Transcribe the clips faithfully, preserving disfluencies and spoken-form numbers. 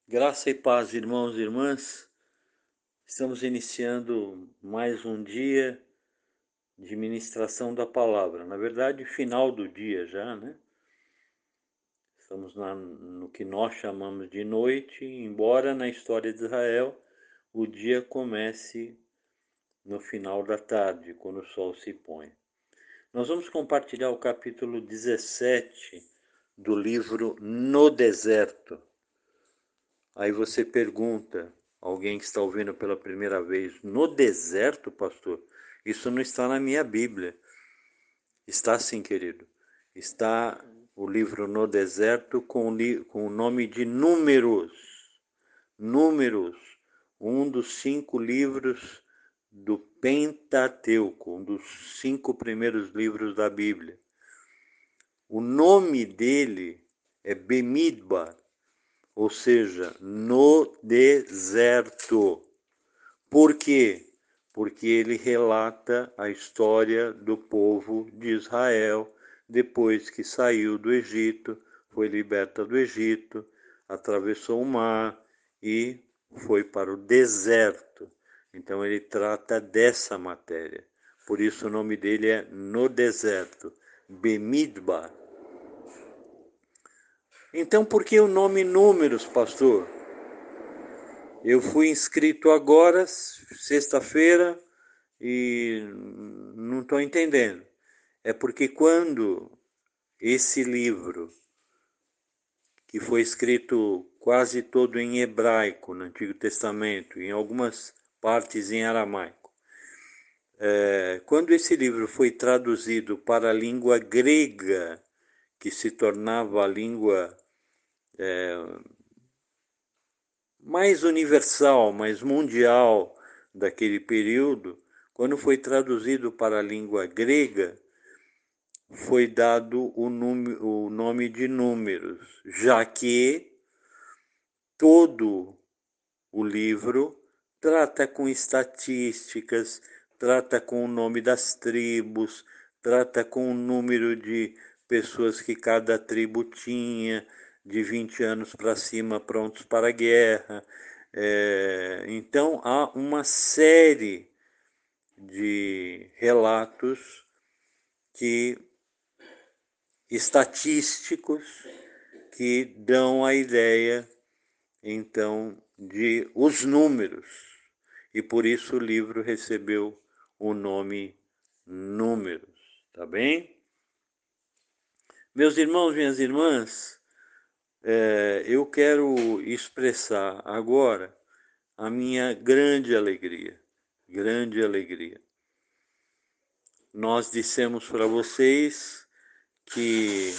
Graça e paz, irmãos e irmãs. Estamos iniciando mais um dia de ministração da palavra. Na verdade, final do dia já, né? Estamos na, no que nós chamamos de noite, embora na história de Israel o dia comece no final da tarde, quando o sol se põe. Nós vamos compartilhar o capítulo dezessete do livro No Deserto. Aí você pergunta, alguém que está ouvindo pela primeira vez, no deserto, pastor? Isso não está na minha Bíblia. Está sim, querido. Está o livro No Deserto com, com o nome de Números. Números, um dos cinco livros do Pentateuco, um dos cinco primeiros livros da Bíblia. O nome dele é Bemidbar, ou seja, no deserto. Por quê? Porque ele relata a história do povo de Israel depois que saiu do Egito, foi liberta do Egito, atravessou o mar e foi para o deserto. Então ele trata dessa matéria. Por isso o nome dele é No Deserto, Bemidbar. Então por que o nome Números, pastor? Eu fui inscrito agora, sexta-feira, e não estou entendendo. É porque quando esse livro, que foi escrito quase todo em hebraico no Antigo Testamento, em algumas partes em aramaico, é, quando esse livro foi traduzido para a língua grega, que se tornava a língua é, mais universal, mais mundial daquele período, quando foi traduzido para a língua grega, foi dado o, nome, o nome de Números, já que todo o livro trata com estatísticas, trata com o nome das tribos, trata com o número de pessoas que cada tribo tinha, de vinte anos para cima prontos para a guerra. É, então há uma série de relatos que estatísticos que dão a ideia então de os números, e por isso o livro recebeu o nome Números, tá bem? Meus irmãos, minhas irmãs, é, eu quero expressar agora a minha grande alegria, grande alegria. Nós dissemos para vocês que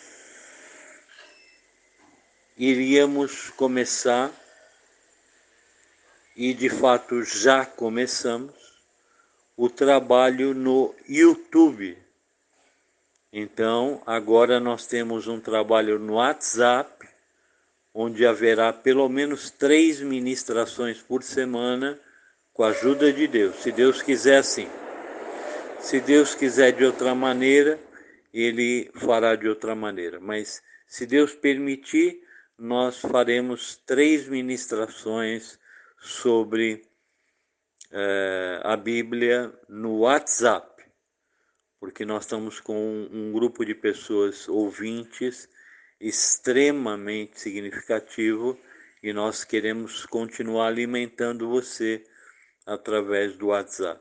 iríamos começar, e de fato já começamos, o trabalho no YouTube. Então, agora nós temos um trabalho no WhatsApp, onde haverá pelo menos três ministrações por semana, com a ajuda de Deus. Se Deus quiser, sim. Se Deus quiser de outra maneira, Ele fará de outra maneira. Mas, se Deus permitir, nós faremos três ministrações sobre eh, a Bíblia no WhatsApp, porque nós estamos com um, um grupo de pessoas ouvintes extremamente significativo e nós queremos continuar alimentando você através do WhatsApp.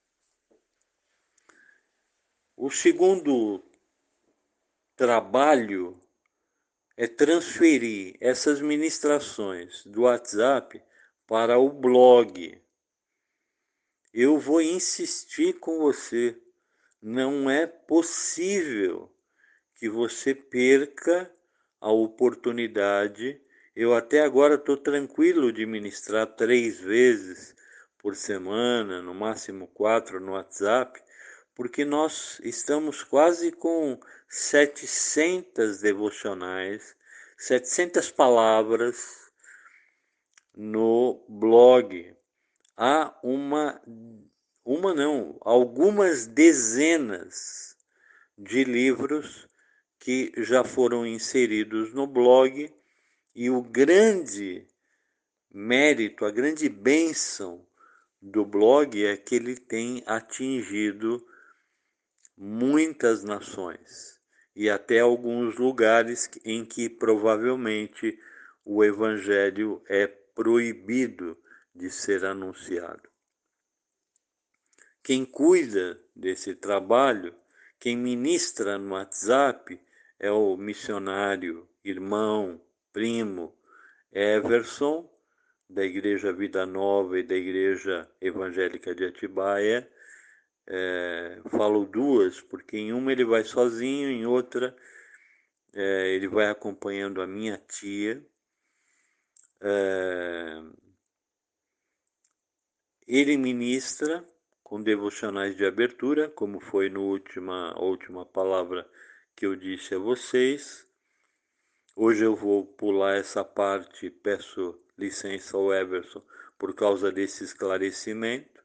O segundo trabalho é transferir essas ministrações do WhatsApp para o blog. Eu vou insistir com você, não é possível que você perca a oportunidade. Eu até agora estou tranquilo de ministrar três vezes por semana, no máximo quatro no WhatsApp, porque nós estamos quase com setecentas devocionais, setecentas palavras no blog. Há uma, uma não, algumas dezenas de livros que já foram inseridos no blog E o grande mérito, a grande bênção do blog é que ele tem atingido muitas nações e até alguns lugares em que provavelmente o evangelho é proibido de ser anunciado. Quem cuida desse trabalho, quem ministra no WhatsApp é o missionário, irmão, primo Everson, da Igreja Vida Nova e da Igreja Evangélica de Atibaia. É, falo duas, porque em uma ele vai sozinho, em outra é, ele vai acompanhando a minha tia. É, ele ministra com devocionais de abertura, como foi na última, última palavra que eu disse a vocês. Hoje eu vou pular essa parte, peço licença ao Everson por causa desse esclarecimento.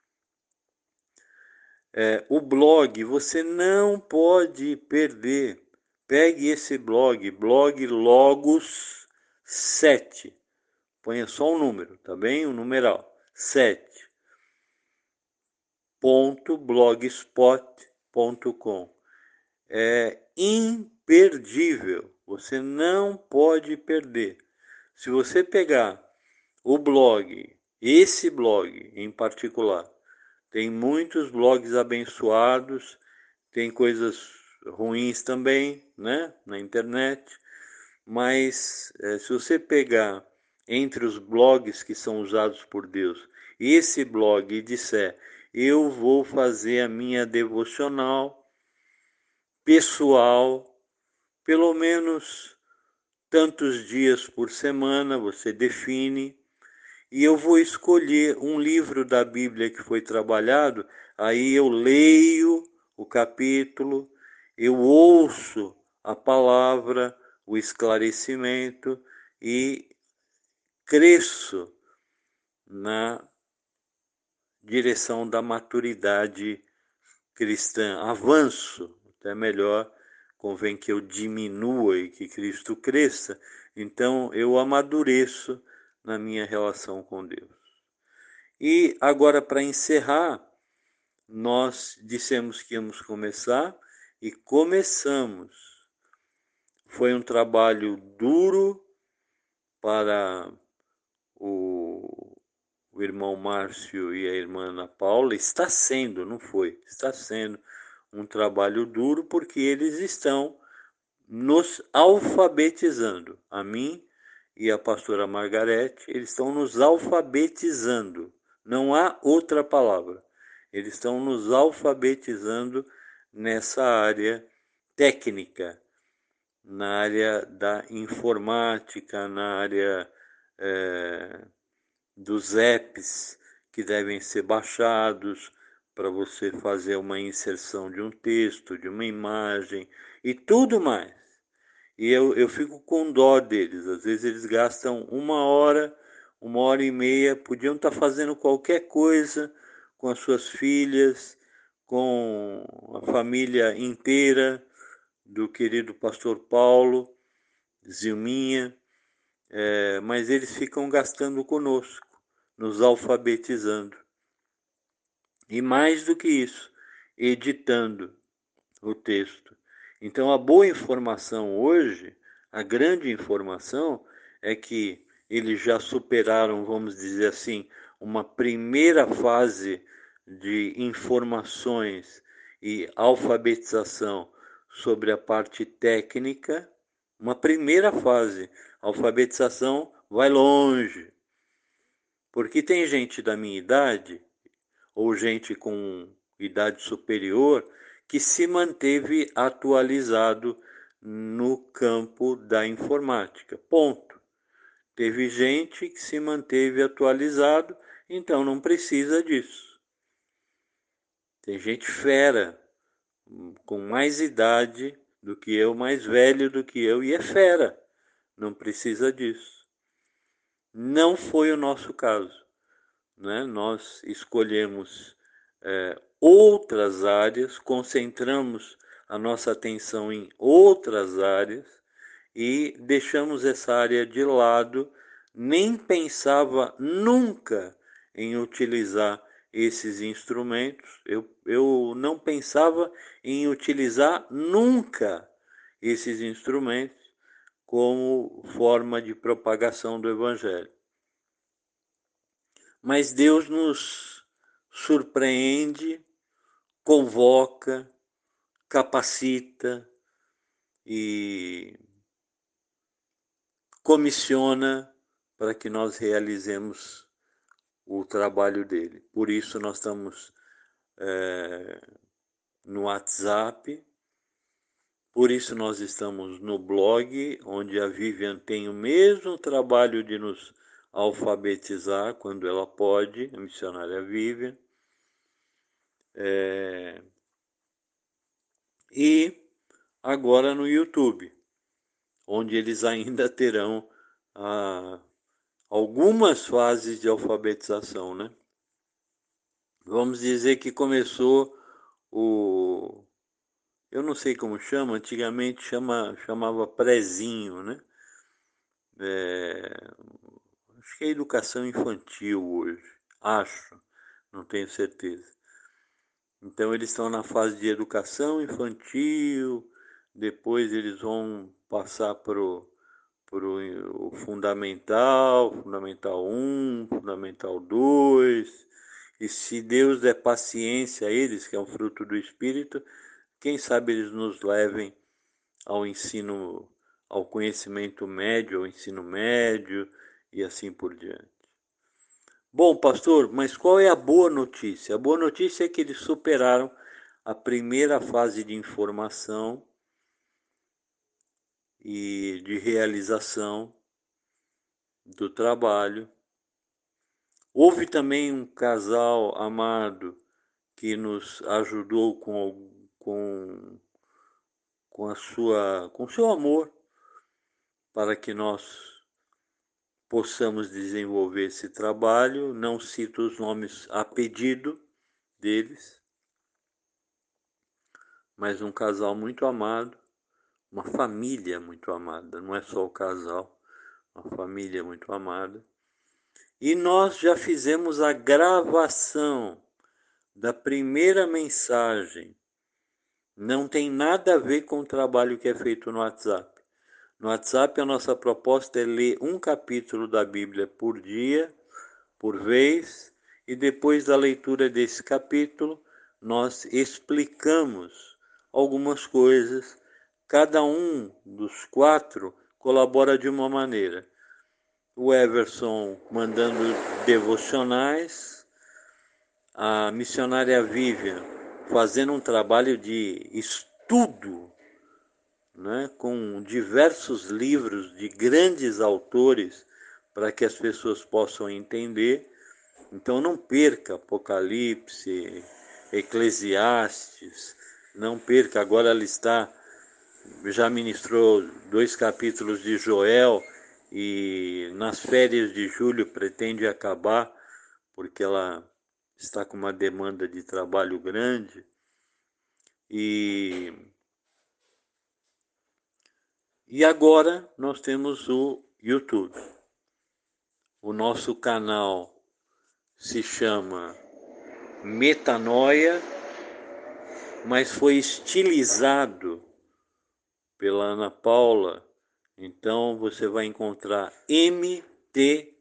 É, o blog você não pode perder. Pegue esse blog, blog Logos sete. Ponha só um número, tá bem? Um numeral. sete ponto blogspot ponto com. É imperdível. Você não pode perder. Se você pegar o blog, esse blog em particular, tem muitos blogs abençoados, tem coisas ruins também, né, na internet, mas é, se você pegar entre os blogs que são usados por Deus, esse blog e disser, eu vou fazer a minha devocional pessoal, pelo menos tantos dias por semana, você define, e eu vou escolher um livro da Bíblia que foi trabalhado, aí eu leio o capítulo, eu ouço a palavra, o esclarecimento e cresço na direção da maturidade cristã, avanço, até melhor, convém que eu diminua e que Cristo cresça, então eu amadureço na minha relação com Deus. E agora, para encerrar, nós dissemos que íamos começar e começamos. Foi um trabalho duro para o, o irmão Márcio e a irmã Ana Paula. Está sendo, não foi? Está sendo um trabalho duro porque eles estão nos alfabetizando. A mim e a pastora Margarete, eles estão nos alfabetizando. Não há outra palavra. Eles estão nos alfabetizando nessa área técnica, na área da informática, na área é, dos apps que devem ser baixados para você fazer uma inserção de um texto, de uma imagem e tudo mais. E eu, eu fico com dó deles. Às vezes eles gastam uma hora, uma hora e meia, podiam estar fazendo qualquer coisa com as suas filhas, com a família inteira do querido pastor Paulo, Zilminha, é, mas eles ficam gastando conosco, nos alfabetizando. E mais do que isso, editando o texto. Então, a boa informação hoje, a grande informação, é que eles já superaram, vamos dizer assim, uma primeira fase de informações e alfabetização sobre a parte técnica. Uma primeira fase. A alfabetização vai longe. Porque tem gente da minha idade, ou gente com idade superior, que se manteve atualizado no campo da informática. Ponto. Teve gente que se manteve atualizado, então não precisa disso. Tem gente fera, com mais idade do que eu, mais velho do que eu, e é fera. Não precisa disso. Não foi o nosso caso, né? Nós escolhemos é, outras áreas, concentramos a nossa atenção em outras áreas e deixamos essa área de lado, nem pensava nunca em utilizar esses instrumentos, eu, eu não pensava em utilizar nunca esses instrumentos como forma de propagação do Evangelho. Mas Deus nos surpreende, convoca, capacita e comissiona para que nós realizemos o trabalho dele. Por isso nós estamos é, no WhatsApp, por isso nós estamos no blog, onde a Vivian tem o mesmo trabalho de nos alfabetizar quando ela pode, a missionária Vivian. É, e agora no YouTube, onde eles ainda terão ah, algumas fases de alfabetização, né? Vamos dizer que começou o... Eu não sei como chama, antigamente chama, chamava prezinho, né? É, acho que é educação infantil hoje, acho, não tenho certeza. Então eles estão na fase de educação infantil, depois eles vão passar para o fundamental, fundamental um, fundamental dois, e se Deus der paciência a eles, que é um fruto do Espírito, quem sabe eles nos levem ao ensino, ao conhecimento médio, ao ensino médio e assim por diante. Bom, pastor, mas qual é a boa notícia? A boa notícia é que eles superaram a primeira fase de informação e de realização do trabalho. Houve também um casal amado que nos ajudou com, com, com a sua, com seu amor para que nós possamos desenvolver esse trabalho. Não cito os nomes a pedido deles, mas um casal muito amado, uma família muito amada, não é só o casal, uma família muito amada. E nós já fizemos a gravação da primeira mensagem. Não tem nada a ver com o trabalho que é feito no WhatsApp. No WhatsApp, a nossa proposta é ler um capítulo da Bíblia por dia, por vez, e depois da leitura desse capítulo, nós explicamos algumas coisas. Cada um dos quatro colabora de uma maneira. O Everson mandando devocionais, a missionária Vivian fazendo um trabalho de estudo, né, com diversos livros de grandes autores para que as pessoas possam entender. Então não perca Apocalipse, Eclesiastes, não perca, agora ela está, já ministrou dois capítulos de Joel e nas férias de julho pretende acabar, porque ela está com uma demanda de trabalho grande. E, e agora nós temos o YouTube. O nosso canal se chama Metanoia, mas foi estilizado pela Ana Paula. Então você vai encontrar M T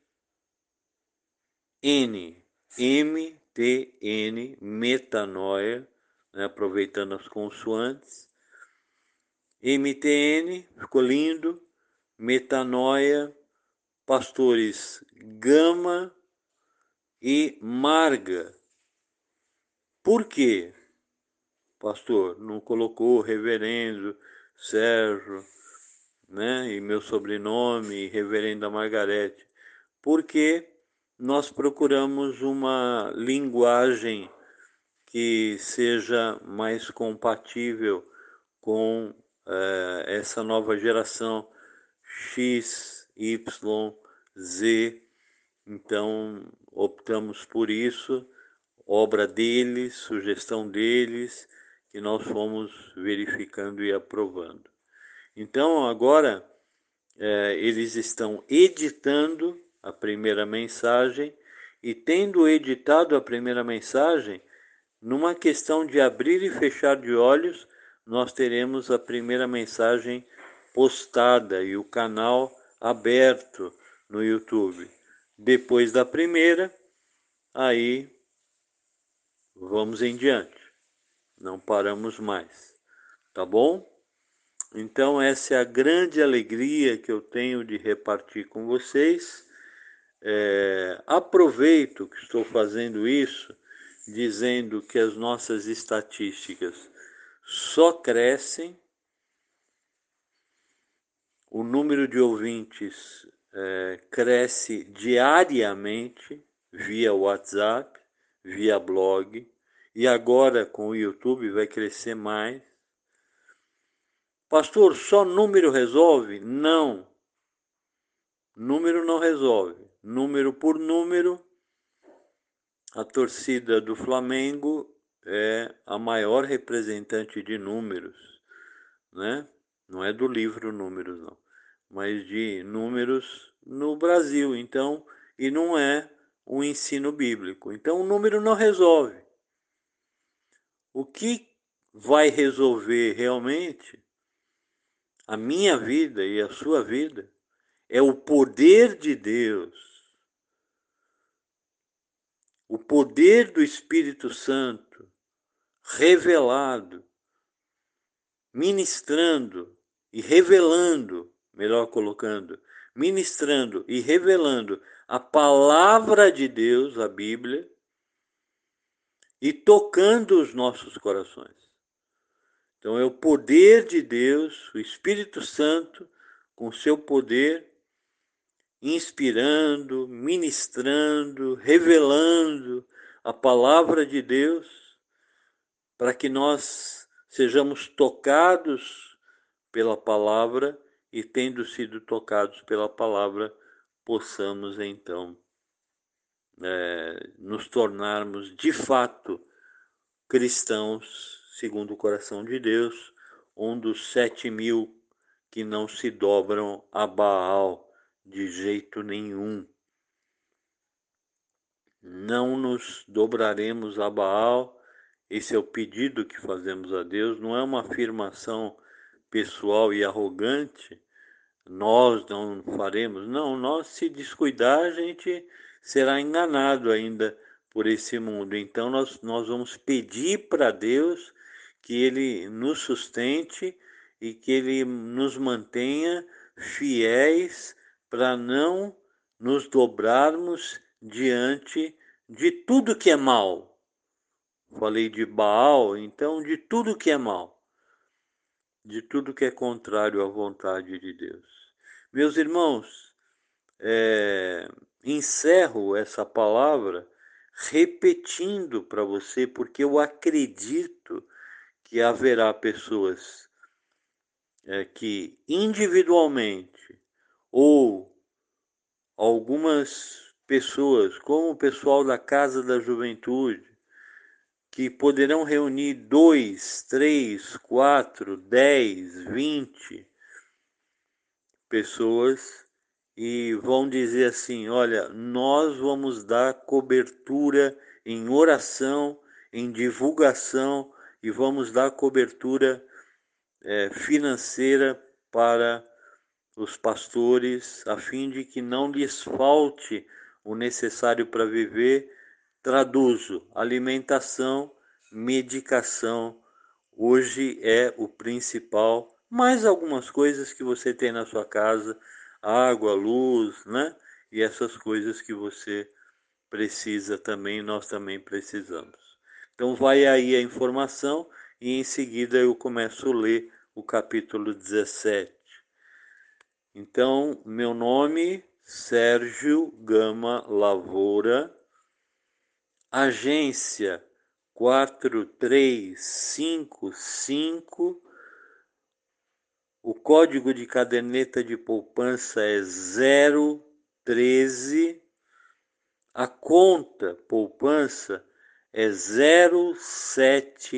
N, M T N, Metanoia, né, aproveitando as consoantes. M T N, ficou lindo. Metanoia, pastores Gama e Marga. Por quê, pastor? Não colocou reverendo Sérgio, né, e meu sobrenome, e reverenda Margarete? Porque nós procuramos uma linguagem que seja mais compatível com eh, essa nova geração X, Y, Z. Então optamos por isso, obra deles, sugestão deles, que nós fomos verificando e aprovando. Então agora é, eles estão editando a primeira mensagem e, tendo editado a primeira mensagem, numa questão de abrir e fechar de olhos, nós teremos a primeira mensagem postada e o canal aberto no YouTube. Depois da primeira, aí vamos em diante. Não paramos mais, tá bom? Então essa é a grande alegria que eu tenho de repartir com vocês. É, aproveito que estou fazendo isso, dizendo que as nossas estatísticas só crescem, o número de ouvintes é, cresce diariamente via WhatsApp, via blog, e agora com o YouTube vai crescer mais. Pastor, só número resolve? Não. Número não resolve. Número por número, a torcida do Flamengo é a maior representante de números, né? Não é do livro Números, não, mas de números no Brasil. Então, e não é o ensino bíblico. Então, o número não resolve. O que vai resolver realmente a minha vida e a sua vida é o poder de Deus, o poder do Espírito Santo revelado, ministrando e revelando, melhor colocando, ministrando e revelando a palavra de Deus, a Bíblia, e tocando os nossos corações. Então é o poder de Deus, o Espírito Santo, com seu poder, inspirando, ministrando, revelando a palavra de Deus, para que nós sejamos tocados pela palavra e, tendo sido tocados pela palavra, possamos então é, nos tornarmos de fato cristãos segundo o coração de Deus, um dos sete mil que não se dobram a Baal de jeito nenhum. Não nos dobraremos a Baal, esse é o pedido que fazemos a Deus, não é uma afirmação pessoal e arrogante, nós não faremos, não, nós se descuidar a gente será enganado ainda por esse mundo, então nós, nós vamos pedir para Deus que Ele nos sustente e que Ele nos mantenha fiéis para não nos dobrarmos diante de tudo que é mal. Falei de Baal, então de tudo que é mal, de tudo que é contrário à vontade de Deus. Meus irmãos, é, encerro essa palavra repetindo para você, porque eu acredito que haverá pessoas é, que individualmente ou algumas pessoas, como o pessoal da Casa da Juventude, que poderão reunir dois, três, quatro, dez, vinte pessoas e vão dizer assim: olha, nós vamos dar cobertura em oração, em divulgação e vamos dar cobertura é, financeira para os pastores, a fim de que não lhes falte o necessário para viver. Traduzo: alimentação, medicação, hoje é o principal, mais algumas coisas que você tem na sua casa, água, luz, né? E essas coisas que você precisa também, nós também precisamos. Então vai aí a informação e em seguida eu começo a ler o capítulo dezessete. Então, meu nome, Sérgio Gama Lavoura, agência quatro três cinco cinco, o código de caderneta de poupança é zero treze, a conta poupança é zero sete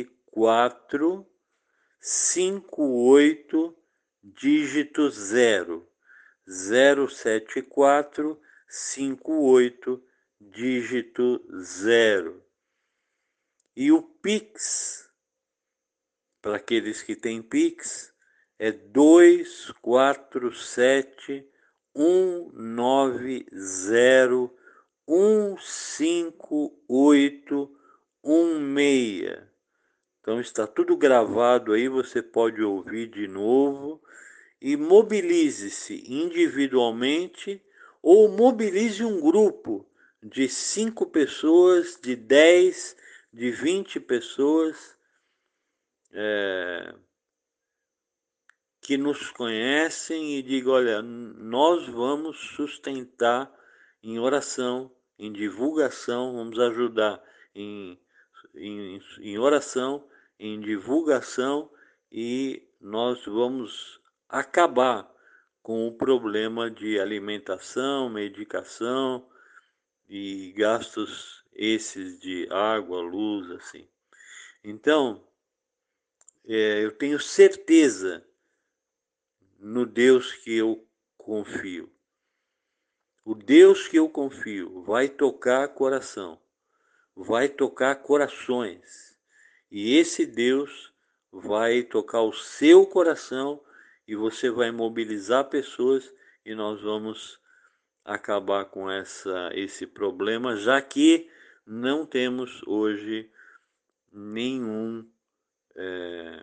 quatro cinco oito dígito zero, zero sete quatro cinco oito, dígito zero. E o Pix, para aqueles que têm Pix, é dois quatro sete um nove zero um cinco oito um seis. Então está tudo gravado aí, você pode ouvir de novo e mobilize-se individualmente ou mobilize um grupo de cinco pessoas, de dez, de vinte pessoas é, que nos conhecem e diga, olha, nós vamos sustentar em oração, em divulgação, vamos ajudar em, em, em oração, em divulgação e nós vamos acabar com o problema de alimentação, medicação e gastos esses de água, luz, assim. Então, é, eu tenho certeza no Deus que eu confio. O Deus que eu confio vai tocar coração, vai tocar corações. E esse Deus vai tocar o seu coração e você vai mobilizar pessoas e nós vamos acabar com essa, esse problema, já que não temos hoje nenhum, é,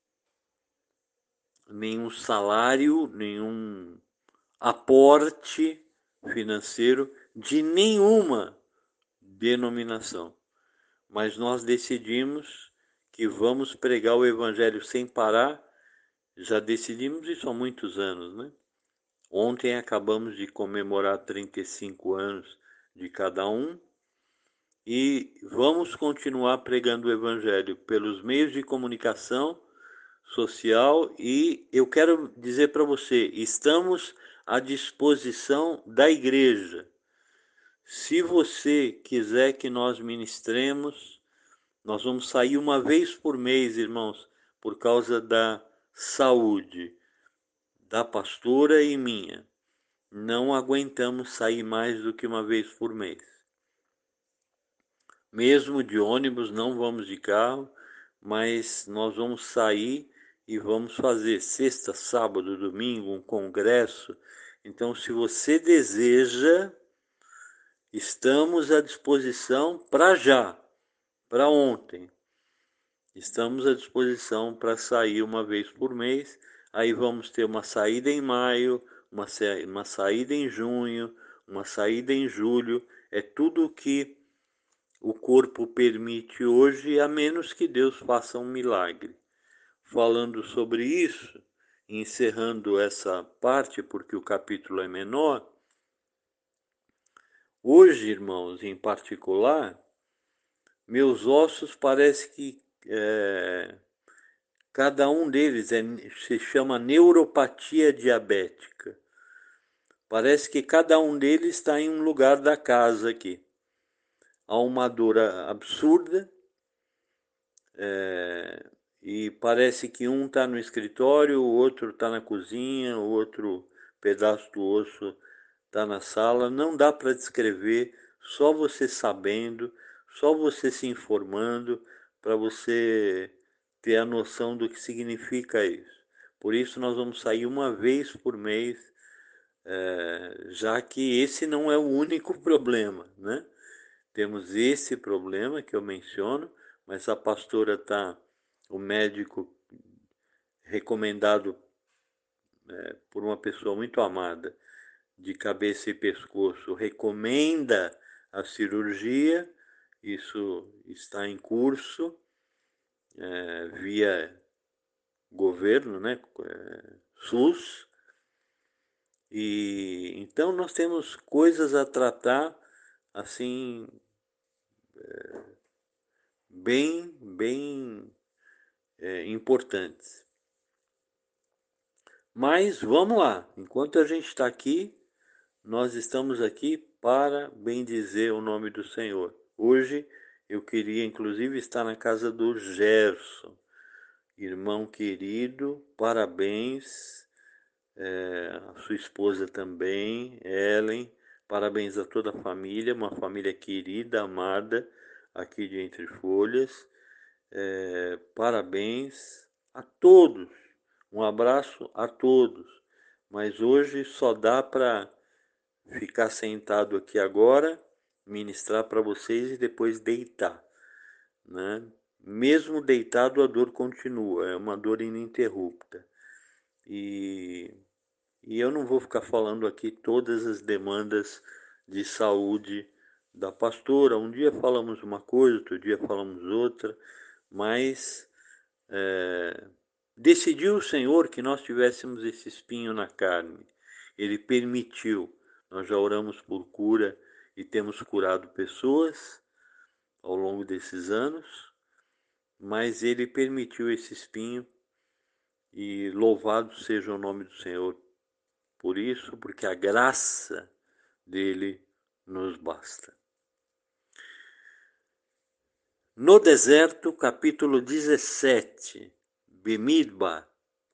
nenhum salário, nenhum aporte financeiro de nenhuma denominação. Mas nós decidimos que vamos pregar o Evangelho sem parar. Já decidimos isso há muitos anos, né? Ontem acabamos de comemorar trinta e cinco anos de cada um e vamos continuar pregando o Evangelho pelos meios de comunicação social e eu quero dizer para você, estamos à disposição da igreja. Se você quiser que nós ministremos, nós vamos sair uma vez por mês, irmãos, por causa da saúde da pastora e minha. Não aguentamos sair mais do que uma vez por mês. Mesmo de ônibus, não vamos de carro, mas nós vamos sair e vamos fazer sexta, sábado, domingo, um congresso. Então, se você deseja, estamos à disposição para já, para ontem. Estamos à disposição para sair uma vez por mês. Aí vamos ter uma saída em maio, uma, uma saída em junho, uma saída em julho. É tudo o que o corpo permite hoje, a menos que Deus faça um milagre. Falando sobre isso, encerrando essa parte, porque o capítulo é menor, hoje, irmãos, em particular, meus ossos parece que é, cada um deles é, se chama neuropatia diabética. Parece que cada um deles está em um lugar da casa aqui. Há uma dor absurda, é, e parece que um está no escritório, o outro está na cozinha, o outro pedaço do osso está na sala. Não dá para descrever, só você sabendo, só você se informando, para você ter a noção do que significa isso. Por isso nós vamos sair uma vez por mês, é, já que esse não é o único problema, né? Temos esse problema que eu menciono, mas a pastora está, o médico recomendado é, por uma pessoa muito amada, de cabeça e pescoço, recomenda a cirurgia. Isso está em curso, é, via governo, né, é, SUS. E então nós temos coisas a tratar assim, é, bem, bem é, importantes. Mas vamos lá, enquanto a gente está aqui, nós estamos aqui para bendizer o nome do Senhor. Hoje eu queria inclusive estar na casa do Gerson, irmão querido, parabéns, é, a sua esposa também, Ellen. Parabéns a toda a família, uma família querida, amada, aqui de Entre Folhas. É, parabéns a todos, um abraço a todos. Mas hoje só dá para ficar sentado aqui agora, ministrar para vocês e depois deitar, né? Mesmo deitado, a dor continua, é uma dor ininterrupta. E, e eu não vou ficar falando aqui todas as demandas de saúde da pastora. Um dia falamos uma coisa, outro dia falamos outra, mas é, decidiu o Senhor que nós tivéssemos esse espinho na carne. Ele permitiu. Nós já oramos por cura e temos curado pessoas ao longo desses anos, mas ele permitiu esse espinho e louvado seja o nome do Senhor por isso, porque a graça dele nos basta. No deserto, capítulo dezessete, Bemidbar,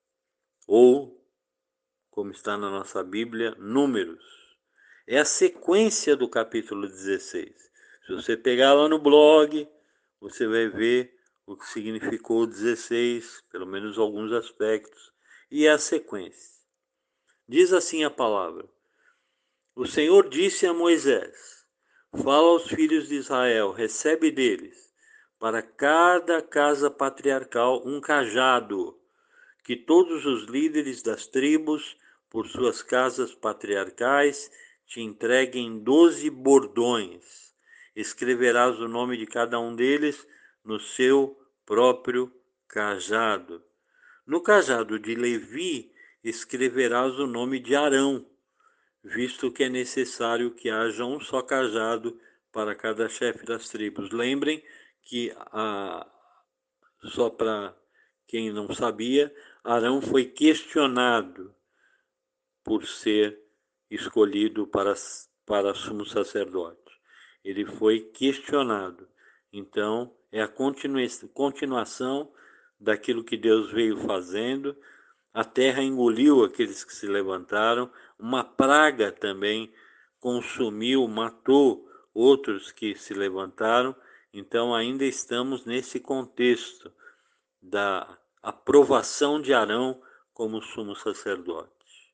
ou, como está na nossa Bíblia, Números. É a sequência do capítulo dezesseis. Se você pegar lá no blog, você vai ver o que significou o dezesseis, pelo menos alguns aspectos, e é a sequência. Diz assim a palavra: O Senhor disse a Moisés: Fala aos filhos de Israel, recebe deles, para cada casa patriarcal, um cajado, que todos os líderes das tribos, por suas casas patriarcais, te entreguem doze bordões. Escreverás o nome de cada um deles no seu próprio cajado. No cajado de Levi, escreverás o nome de Arão, visto que é necessário que haja um só cajado para cada chefe das tribos. Lembrem que, a, só para quem não sabia, Arão foi questionado por ser escolhido para, para sumo sacerdote. Ele foi questionado. Então, é a continuação daquilo que Deus veio fazendo. A terra engoliu aqueles que se levantaram. Uma praga também consumiu, matou outros que se levantaram. Então, ainda estamos nesse contexto da aprovação de Arão como sumo sacerdote.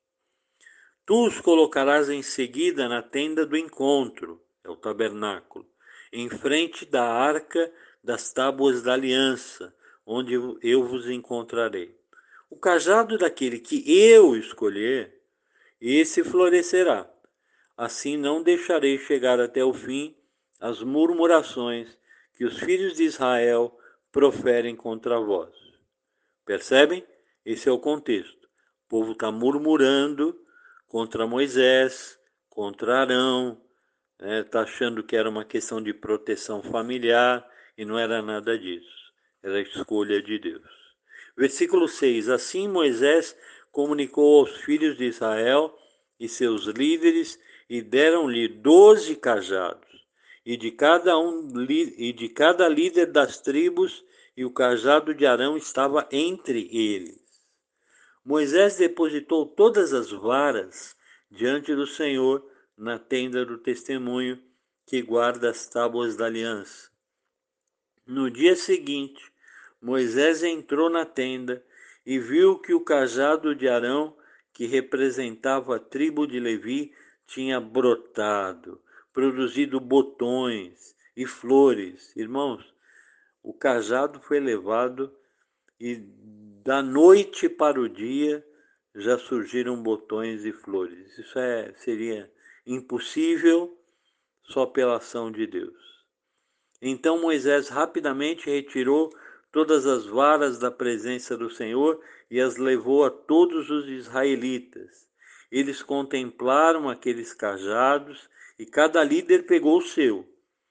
Tu os colocarás em seguida na tenda do encontro, é o tabernáculo, em frente da arca das tábuas da aliança, onde eu vos encontrarei. O cajado daquele que eu escolher, esse florescerá. Assim não deixarei chegar até o fim as murmurações que os filhos de Israel proferem contra vós. Percebem? Esse é o contexto. O povo está murmurando contra Moisés, contra Arão, está né, achando que era uma questão de proteção familiar e não era nada disso. Era a escolha de Deus. Versículo seis. Assim Moisés comunicou aos filhos de Israel e seus líderes e deram-lhe doze cajados, e de cada um e de cada líder das tribos, e o cajado de Arão estava entre eles. Moisés depositou todas as varas diante do Senhor na tenda do testemunho que guarda as tábuas da aliança. No dia seguinte, Moisés entrou na tenda e viu que o cajado de Arão, que representava a tribo de Levi, tinha brotado, produzido botões e flores. Irmãos, o cajado foi levado e da noite para o dia já surgiram botões e flores. Isso é, seria impossível só pela ação de Deus. Então Moisés rapidamente retirou todas as varas da presença do Senhor e as levou a todos os israelitas. Eles contemplaram aqueles cajados e cada líder pegou o seu.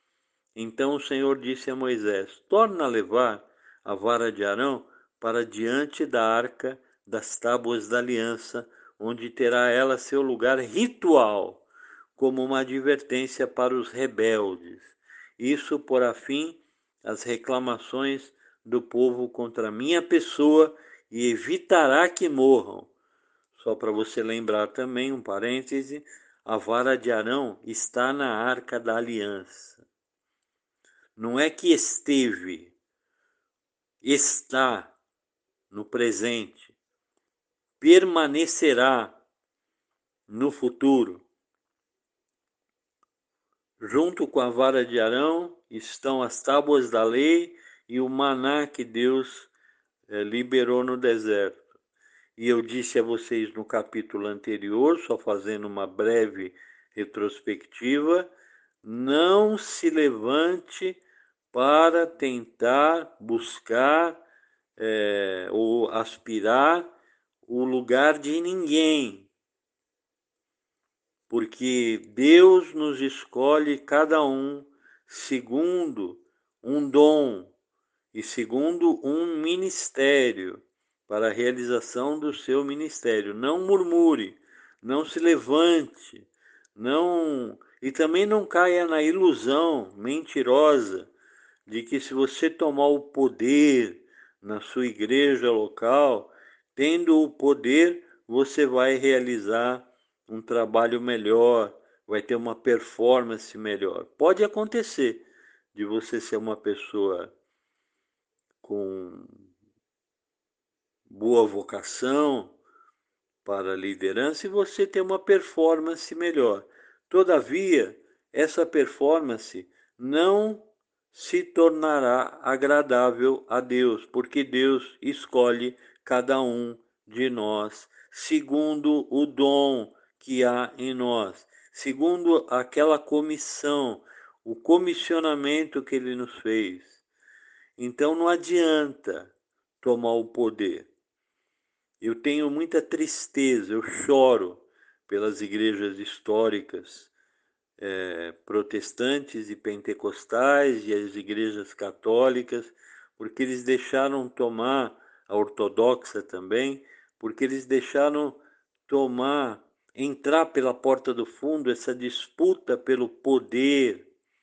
Então o Senhor disse a Moisés: torna a levar a vara de Arão para diante da arca das tábuas da aliança, onde terá ela seu lugar ritual, como uma advertência para os rebeldes. Isso porá fim às reclamações do povo contra minha pessoa e evitará que morram. só para você lembrar também, um parêntese, a vara de Arão está na Arca da Aliança. Não é que esteve, está no presente, permanecerá no futuro. Junto com a vara de Arão estão as tábuas da lei e o maná que Deus eh, liberou no deserto. E eu disse a vocês no capítulo anterior, só fazendo uma breve retrospectiva, não se levante para tentar buscar é, ou aspirar o lugar de ninguém, porque Deus nos escolhe cada um segundo um dom e segundo um ministério, para a realização do seu ministério. Não murmure, não se levante, não e também não caia na ilusão mentirosa de que se você tomar o poder na sua igreja local, tendo o poder, você vai realizar um trabalho melhor, vai ter uma performance melhor. Pode acontecer de você ser uma pessoa com boa vocação para a liderança e você ter uma performance melhor. Todavia, essa performance não se tornará agradável a Deus, porque Deus escolhe cada um de nós segundo o dom que há em nós, segundo aquela comissão, o comissionamento que ele nos fez. Então não adianta tomar o poder. Eu tenho muita tristeza, eu choro pelas igrejas históricas é, protestantes e pentecostais e as igrejas católicas, porque eles deixaram tomar, a ortodoxa também, porque eles deixaram tomar, entrar pela porta do fundo essa disputa pelo poder.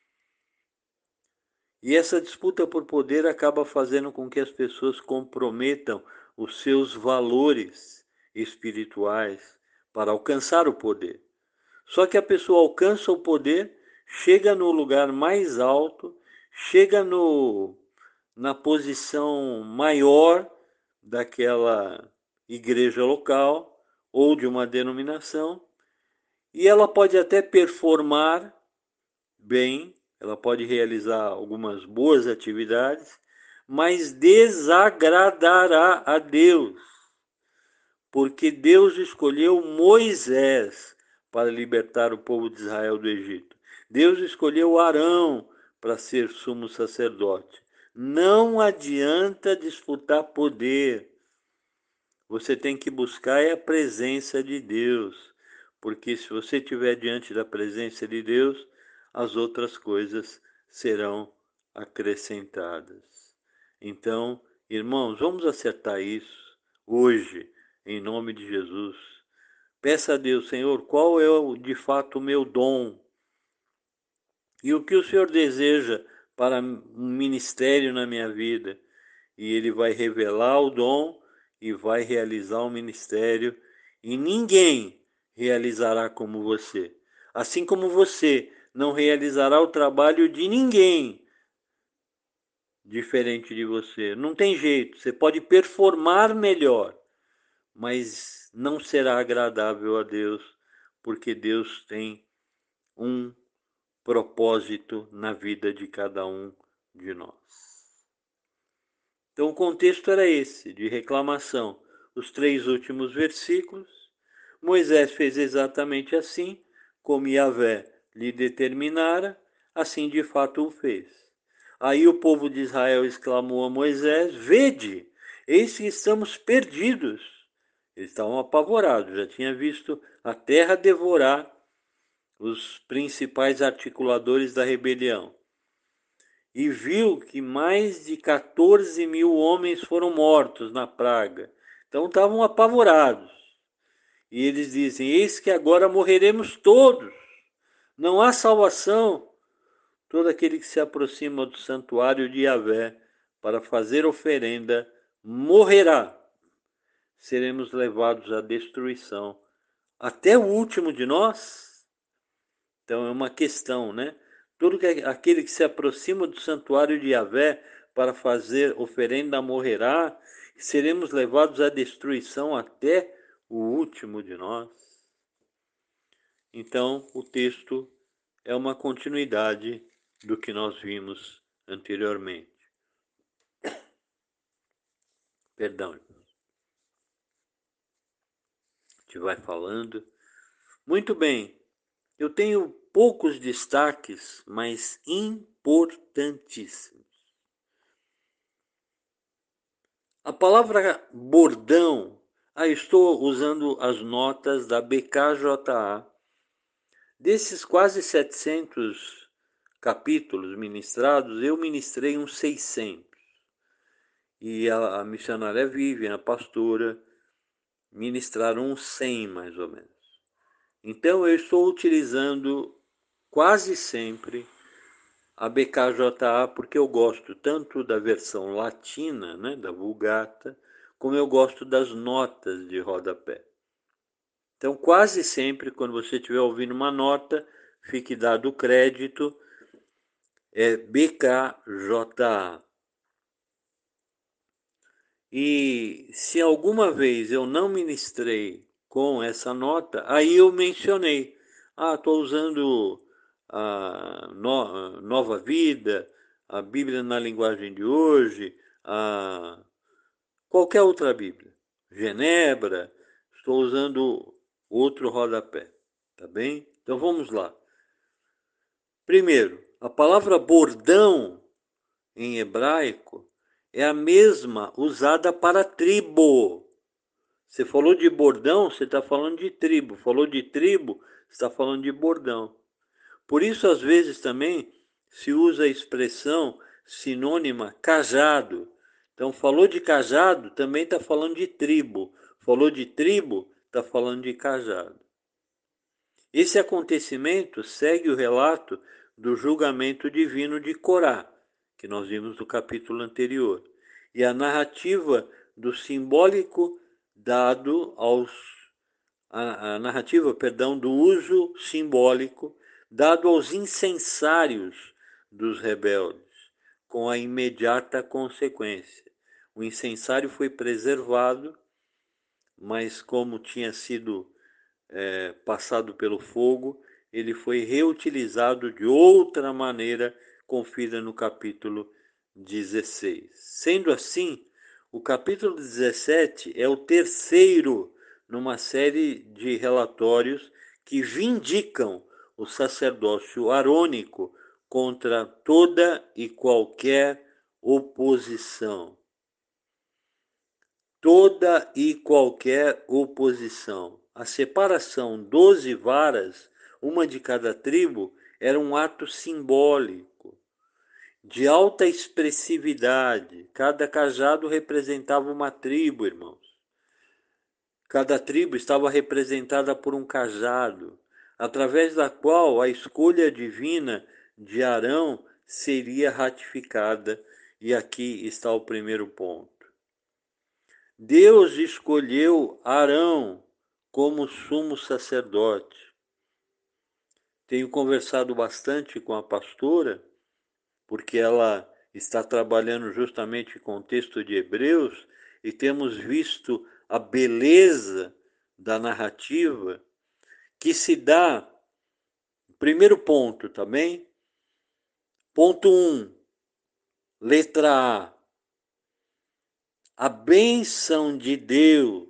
E essa disputa por poder acaba fazendo com que as pessoas comprometam os seus valores espirituais para alcançar o poder. Só que a pessoa alcança o poder, chega no lugar mais alto, chega no, na posição maior daquela igreja local ou de uma denominação, e ela pode até performar bem, ela pode realizar algumas boas atividades, mas desagradará a Deus, porque Deus escolheu Moisés para libertar o povo de Israel do Egito. Deus escolheu Arão para ser sumo sacerdote. Não adianta disputar poder. Você tem que buscar a presença de Deus, porque se você estiver diante da presença de Deus, as outras coisas serão acrescentadas. Então, irmãos, vamos acertar isso hoje, em nome de Jesus. Peça a Deus, Senhor, qual é de fato o meu dom? E o que o Senhor deseja para um ministério na minha vida? E Ele vai revelar o dom e vai realizar o ministério. E ninguém realizará como você. Assim como você não realizará o trabalho de ninguém diferente de você. Não tem jeito, você pode performar melhor, mas não será agradável a Deus, porque Deus tem um propósito na vida de cada um de nós. Então o contexto era esse, de reclamação. Os três últimos versículos, Moisés fez exatamente assim, como Yahvé lhe determinara, assim de fato o fez. Aí o povo de Israel exclamou a Moisés: Vede, eis que estamos perdidos. Eles estavam apavorados, já tinha visto a terra devorar os principais articuladores da rebelião. E viu que mais de quatorze mil homens foram mortos na praga. Então estavam apavorados. E eles dizem: Eis que agora morreremos todos. Não há salvação. Todo aquele que se aproxima do santuário de Yahvé para fazer oferenda morrerá. seremos levados à destruição. Até o último de nós? Então é uma questão, né? Todo aquele que se aproxima do santuário de Yahvé para fazer oferenda morrerá, e seremos levados à destruição até o último de nós. Então, o texto é uma continuidade do que nós vimos anteriormente. Perdão. A gente vai falando. Muito bem. Eu tenho poucos destaques, mas importantíssimos. A palavra bordão, ah, estou usando as notas da B K J A. Desses quase setecentos capítulos ministrados, eu ministrei uns seiscentos. E a, a missionária Vivian, a pastora, ministraram uns cem mais ou menos. Então eu estou utilizando quase sempre a B K J A porque eu gosto tanto da versão latina, né, da Vulgata, como eu gosto das notas de rodapé. Então, quase sempre, quando você estiver ouvindo uma nota, fique dado o crédito, é B K J A. E se alguma vez eu não ministrei com essa nota, aí eu mencionei. Ah, estou usando a Nova Vida, a Bíblia na linguagem de hoje, a qualquer outra Bíblia. Genebra, estou usando outro rodapé, tá bem? Então vamos lá. Primeiro, a palavra bordão em hebraico é a mesma usada para tribo. Você falou de bordão, você está falando de tribo. Falou de tribo, você está falando de bordão. Por isso, às vezes, também se usa a expressão sinônima cajado. Então, falou de cajado, também está falando de tribo. Falou de tribo, está falando de cajado. Esse acontecimento segue o relato do julgamento divino de Corá, que nós vimos no capítulo anterior, e a narrativa do simbólico dado aos a, a narrativa, perdão, do uso simbólico dado aos incensários dos rebeldes, com a imediata consequência. O incensário foi preservado, mas como tinha sido é, passado pelo fogo, ele foi reutilizado de outra maneira, confira no capítulo dezesseis. Sendo assim, o capítulo dezessete é o terceiro numa série de relatórios que vindicam o sacerdócio arônico contra toda e qualquer oposição. Toda e qualquer oposição. A separação, doze varas, uma de cada tribo, era um ato simbólico, de alta expressividade. Cada cajado representava uma tribo, irmãos. Cada tribo estava representada por um cajado, através da qual a escolha divina de Arão seria ratificada. E aqui está o primeiro ponto. Deus escolheu Arão como sumo sacerdote. Tenho conversado bastante com a pastora, porque ela está trabalhando justamente com o texto de Hebreus, e temos visto a beleza da narrativa que se dá. Primeiro ponto também. Ponto um, letra A. A bênção de Deus,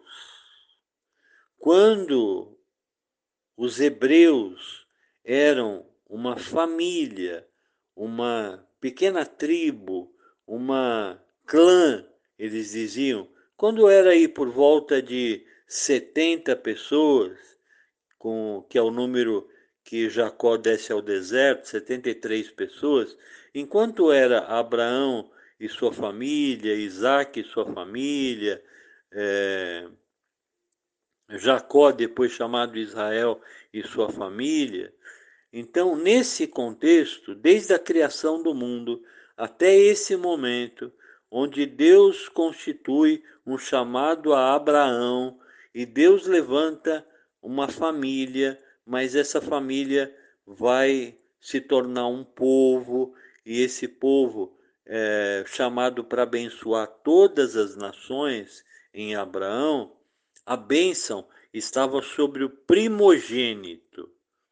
quando os hebreus eram uma família, uma pequena tribo, uma clã, eles diziam, quando era aí por volta de setenta pessoas, com, que é o número que Jacó desce ao deserto, setenta e três pessoas, enquanto era Abraão e sua família, Isaac e sua família, é, Jacó, depois chamado Israel e sua família. Então, nesse contexto, desde a criação do mundo até esse momento, onde Deus constitui um chamado a Abraão e Deus levanta uma família, mas essa família vai se tornar um povo, e esse povo é chamado para abençoar todas as nações em Abraão. A bênção estava sobre o primogênito.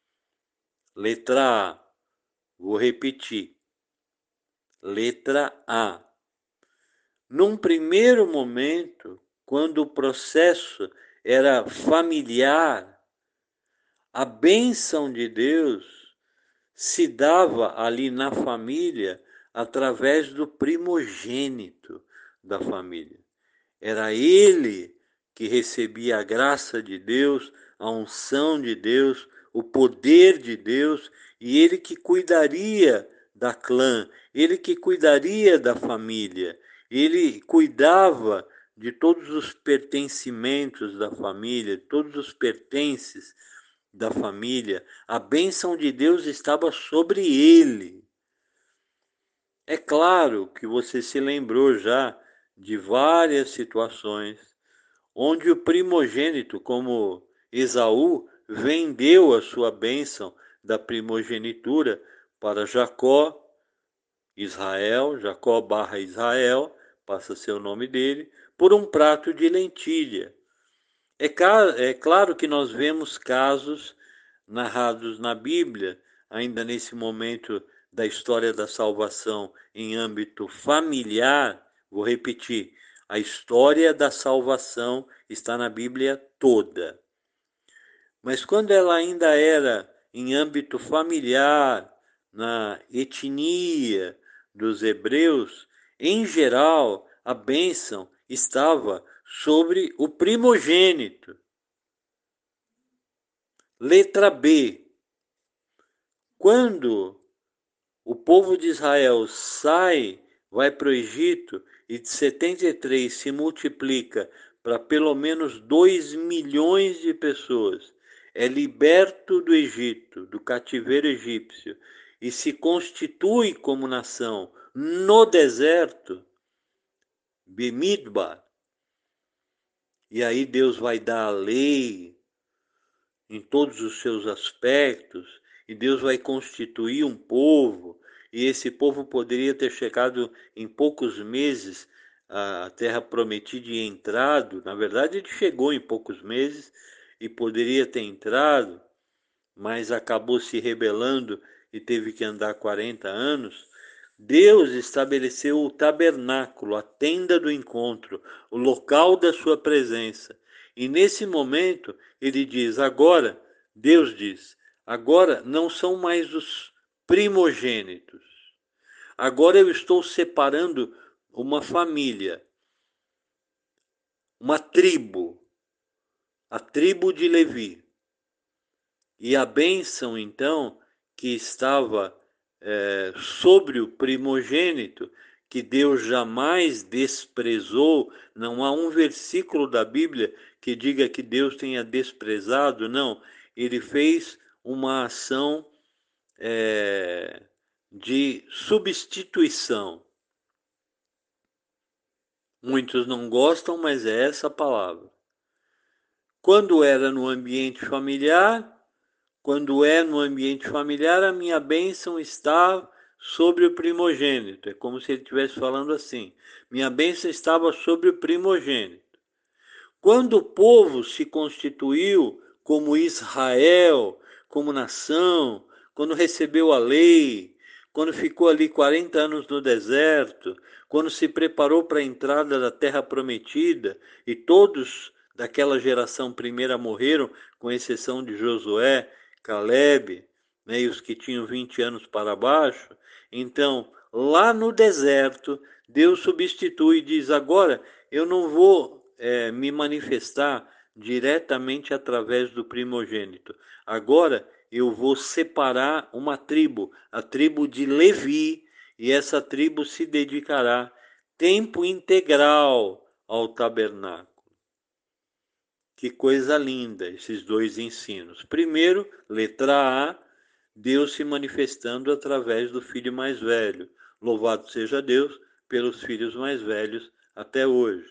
Letra A, vou repetir. Letra A. Num primeiro momento, quando o processo era familiar, a bênção de Deus se dava ali na família através do primogênito da família. Era ele que recebia a graça de Deus, a unção de Deus, o poder de Deus, e ele que cuidaria da clã, ele que cuidaria da família, ele cuidava de todos os pertencimentos da família, todos os pertences da família. A bênção de Deus estava sobre ele. É claro que você se lembrou já de várias situações onde o primogênito, como Esaú, vendeu a sua bênção da primogenitura para Jacó, Israel, Jacó barra Israel, passa a ser o nome dele, por um prato de lentilha. É, é claro que nós vemos casos narrados na Bíblia, ainda nesse momento da história da salvação em âmbito familiar. Vou repetir, a história da salvação está na Bíblia toda. Mas quando ela ainda era em âmbito familiar, na etnia dos hebreus, em geral, a bênção estava sobre o primogênito. Letra B. Quando o povo de Israel sai, vai para o Egito, e de setenta e três se multiplica para pelo menos dois milhões de pessoas, é liberto do Egito, do cativeiro egípcio, e se constitui como nação no deserto, Bemidbar, e aí Deus vai dar a lei em todos os seus aspectos, e Deus vai constituir um povo, e esse povo poderia ter chegado em poucos meses à terra prometida e entrado. Na verdade, ele chegou em poucos meses e poderia ter entrado, mas acabou se rebelando e teve que andar quarenta anos. Deus estabeleceu o tabernáculo, a tenda do encontro, o local da sua presença. E nesse momento, ele diz, agora, Deus diz, agora não são mais os primogênitos. Agora eu estou separando uma família, uma tribo, a tribo de Levi. E a bênção, então, que estava é, sobre o primogênito, que Deus jamais desprezou. Não há um versículo da Bíblia que diga que Deus tenha desprezado, não. Ele fez uma ação é, de substituição. Muitos não gostam, mas é essa a palavra. Quando era no ambiente familiar, quando é no ambiente familiar, a minha bênção está sobre o primogênito. É como se ele estivesse falando assim. Minha bênção estava sobre o primogênito. Quando o povo se constituiu como Israel, como nação, quando recebeu a lei, quando ficou ali quarenta anos no deserto, quando se preparou para a entrada da terra prometida, e todos daquela geração primeira morreram, com exceção de Josué, Caleb, né, e os que tinham vinte anos para baixo. Então, lá no deserto, Deus substitui e diz, agora eu não vou é, me manifestar diretamente através do primogênito. Agora eu vou separar uma tribo, a tribo de Levi, e essa tribo se dedicará tempo integral ao tabernáculo. Que coisa linda esses dois ensinos. Primeiro, letra A, Deus se manifestando através do filho mais velho. Louvado seja Deus, pelos filhos mais velhos até hoje.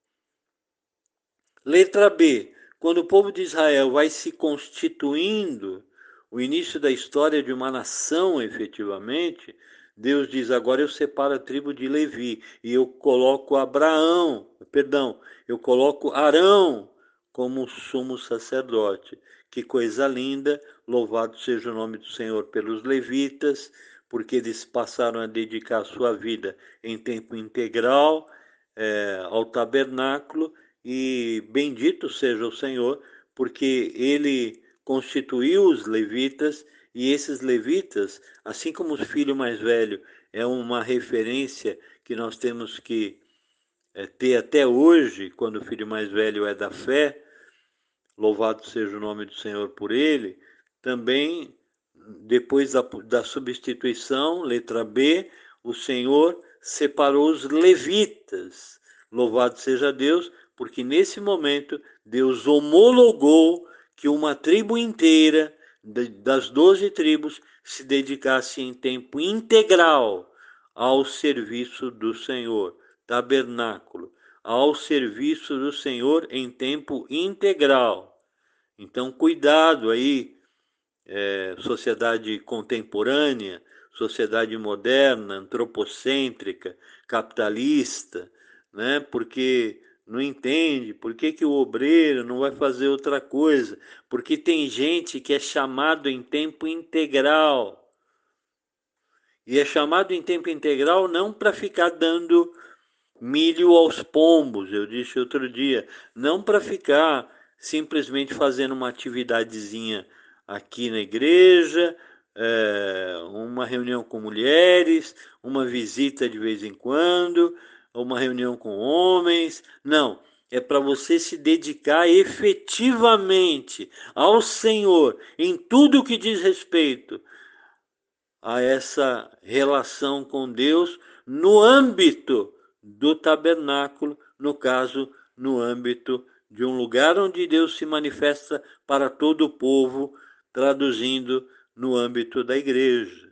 Letra B. Quando o povo de Israel vai se constituindo, o início da história de uma nação efetivamente, Deus diz, agora eu separo a tribo de Levi e eu coloco Abraão, perdão, eu coloco Arão como sumo sacerdote. Que coisa linda, louvado seja o nome do Senhor pelos levitas, porque eles passaram a dedicar a sua vida em tempo integral é, ao tabernáculo, e bendito seja o Senhor, porque ele constituiu os levitas, e esses levitas, assim como o filho mais velho é uma referência que nós temos que é, ter até hoje, quando o filho mais velho é da fé, louvado seja o nome do Senhor por ele, também depois da, da substituição, letra B, o Senhor separou os levitas. Louvado seja Deus, porque nesse momento Deus homologou que uma tribo inteira das doze tribos se dedicasse em tempo integral ao serviço do Senhor, tabernáculo, ao serviço do Senhor em tempo integral. Então, cuidado aí, é, sociedade contemporânea, sociedade moderna, antropocêntrica, capitalista, né? Porque não entende por que, que o obreiro não vai fazer outra coisa, porque tem gente que é chamado em tempo integral, e é chamado em tempo integral não para ficar dando milho aos pombos, eu disse outro dia, não para ficar simplesmente fazendo uma atividadezinha aqui na igreja, é, uma reunião com mulheres, uma visita de vez em quando, uma reunião com homens. Não, é para você se dedicar efetivamente ao Senhor em tudo que diz respeito a essa relação com Deus no âmbito do tabernáculo, no caso, no âmbito de um lugar onde Deus se manifesta para todo o povo, traduzindo no âmbito da igreja.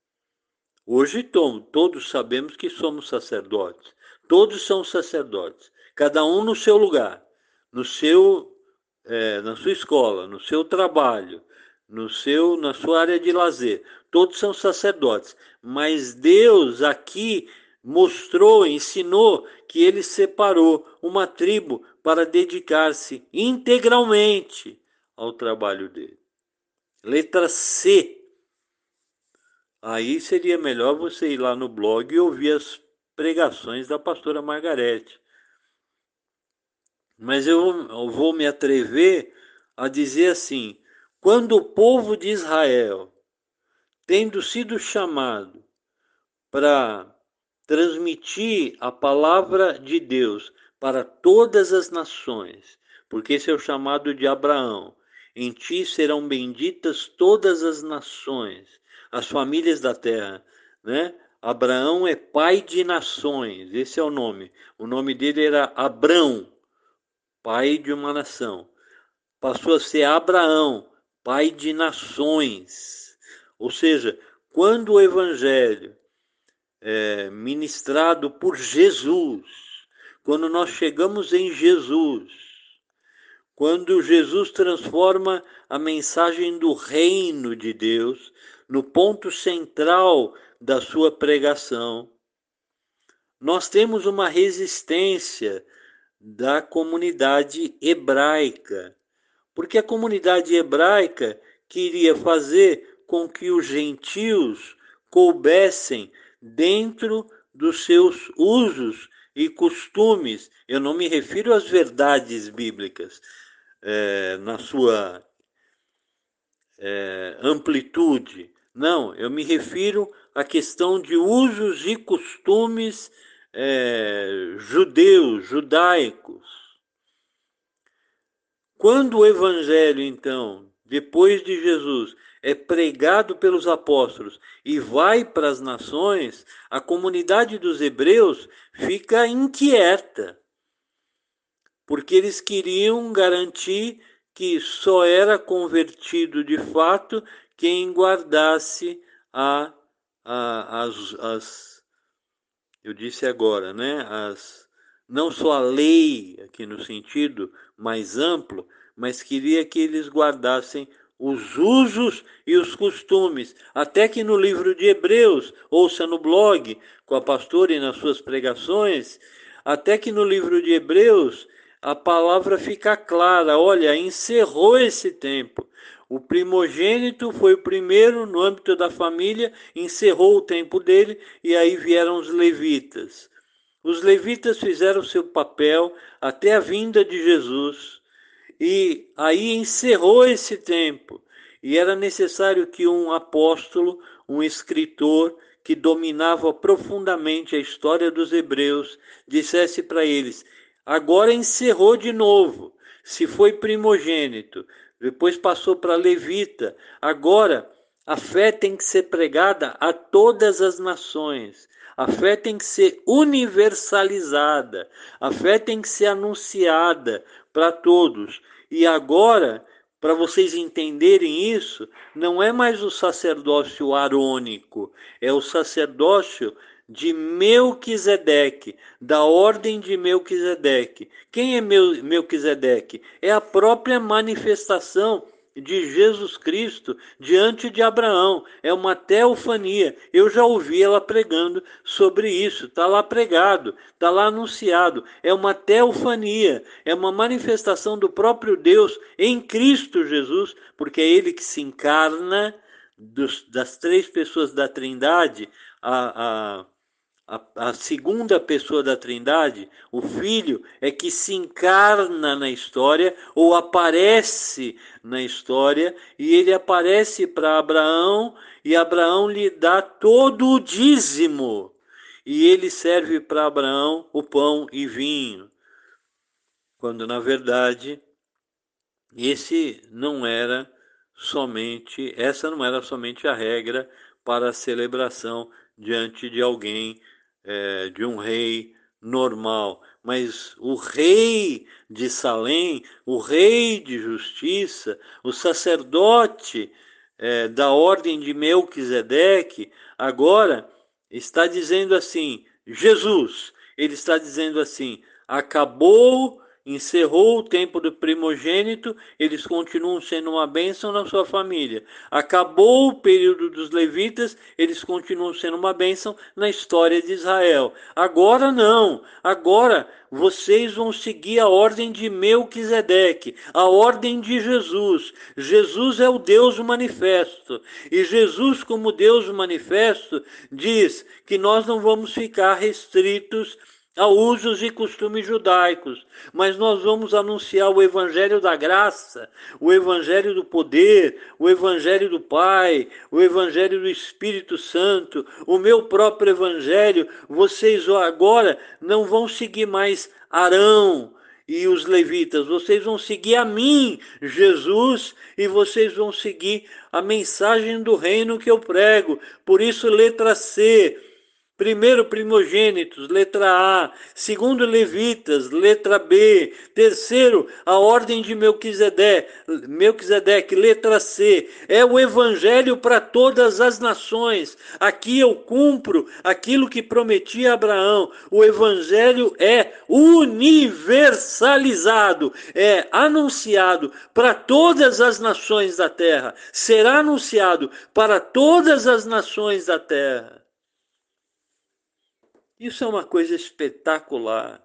Hoje todos sabemos que somos sacerdotes, todos são sacerdotes, cada um no seu lugar, no seu, é, na sua escola, no seu trabalho, no seu, na sua área de lazer, todos são sacerdotes, mas Deus aqui mostrou, ensinou que ele separou uma tribo para dedicar-se integralmente ao trabalho dele. Letra C. Aí seria melhor você ir lá no blog e ouvir as pregações da pastora Margarete. Mas eu, eu vou me atrever a dizer assim, quando o povo de Israel, tendo sido chamado para transmitir a palavra de Deus para todas as nações, porque esse é o chamado de Abraão, em ti serão benditas todas as nações, as famílias da terra, né? Abraão é pai de nações, esse é o nome. O nome dele era Abrão, pai de uma nação. Passou a ser Abraão, pai de nações. Ou seja, quando o evangelho é ministrado por Jesus, quando nós chegamos em Jesus, quando Jesus transforma a mensagem do reino de Deus no ponto central da sua pregação, nós temos uma resistência da comunidade hebraica, porque a comunidade hebraica queria fazer com que os gentios coubessem dentro dos seus usos e costumes. Eu não me refiro às verdades bíblicas é, na sua é, amplitude. Não, eu me refiro à questão de usos e costumes é, judeus, judaicos. Quando o evangelho, então, depois de Jesus, é pregado pelos apóstolos e vai para as nações, a comunidade dos hebreus fica inquieta, porque eles queriam garantir que só era convertido de fato quem guardasse a, a, as, as, eu disse agora, né? As, não só a lei, aqui no sentido mais amplo, mas queria que eles guardassem os usos e os costumes. Até que no livro de Hebreus, ouça no blog, com a pastora e nas suas pregações, até que no livro de Hebreus a palavra fica clara, olha, encerrou esse tempo. O primogênito foi o primeiro no âmbito da família, encerrou o tempo dele, e aí vieram os levitas. Os levitas fizeram seu papel até a vinda de Jesus, e aí encerrou esse tempo. E era necessário que um apóstolo, um escritor que dominava profundamente a história dos hebreus, dissesse para eles: agora encerrou de novo. Se foi primogênito, depois passou para levita, agora a fé tem que ser pregada a todas as nações. A fé tem que ser universalizada. A fé tem que ser anunciada para todos. E agora, para vocês entenderem isso, não é mais o sacerdócio arônico, é o sacerdócio de Melquisedeque, da ordem de Melquisedeque. Quem é Melquisedeque? É a própria manifestação de Jesus Cristo diante de Abraão. É uma teofania. Eu já ouvi ela pregando sobre isso. Está lá pregado, está lá anunciado. É uma teofania, é uma manifestação do próprio Deus em Cristo Jesus, porque é ele que se encarna dos, das três pessoas da Trindade, a, a a, a segunda pessoa da Trindade, o Filho, é que se encarna na história ou aparece na história, e ele aparece para Abraão e Abraão lhe dá todo o dízimo. E ele serve para Abraão o pão e vinho, quando na verdade esse não era somente, essa não era somente a regra para a celebração diante de alguém, é, de um rei normal, mas o rei de Salém, o rei de justiça, o sacerdote é, da ordem de Melquisedeque, agora está dizendo assim, Jesus, ele está dizendo assim, acabou, encerrou o tempo do primogênito, eles continuam sendo uma bênção na sua família. Acabou o período dos levitas, eles continuam sendo uma bênção na história de Israel. Agora não, agora vocês vão seguir a ordem de Melquisedeque, a ordem de Jesus. Jesus é o Deus manifesto, e Jesus, como Deus manifesto, diz que nós não vamos ficar restritos a usos e costumes judaicos, mas nós vamos anunciar o evangelho da graça, o evangelho do poder, o evangelho do Pai, o evangelho do Espírito Santo, o meu próprio evangelho. Vocês agora não vão seguir mais Arão e os levitas, vocês vão seguir a mim, Jesus, e vocês vão seguir a mensagem do reino que eu prego. Por isso, letra C, primeiro, primogênitos, letra A. Segundo, levitas, letra B. Terceiro, a ordem de Melquisedeque, Melquisedeque, letra C. É o evangelho para todas as nações. Aqui eu cumpro aquilo que prometi a Abraão. O evangelho é universalizado, é anunciado para todas as nações da terra. Será anunciado para todas as nações da terra. Isso é uma coisa espetacular.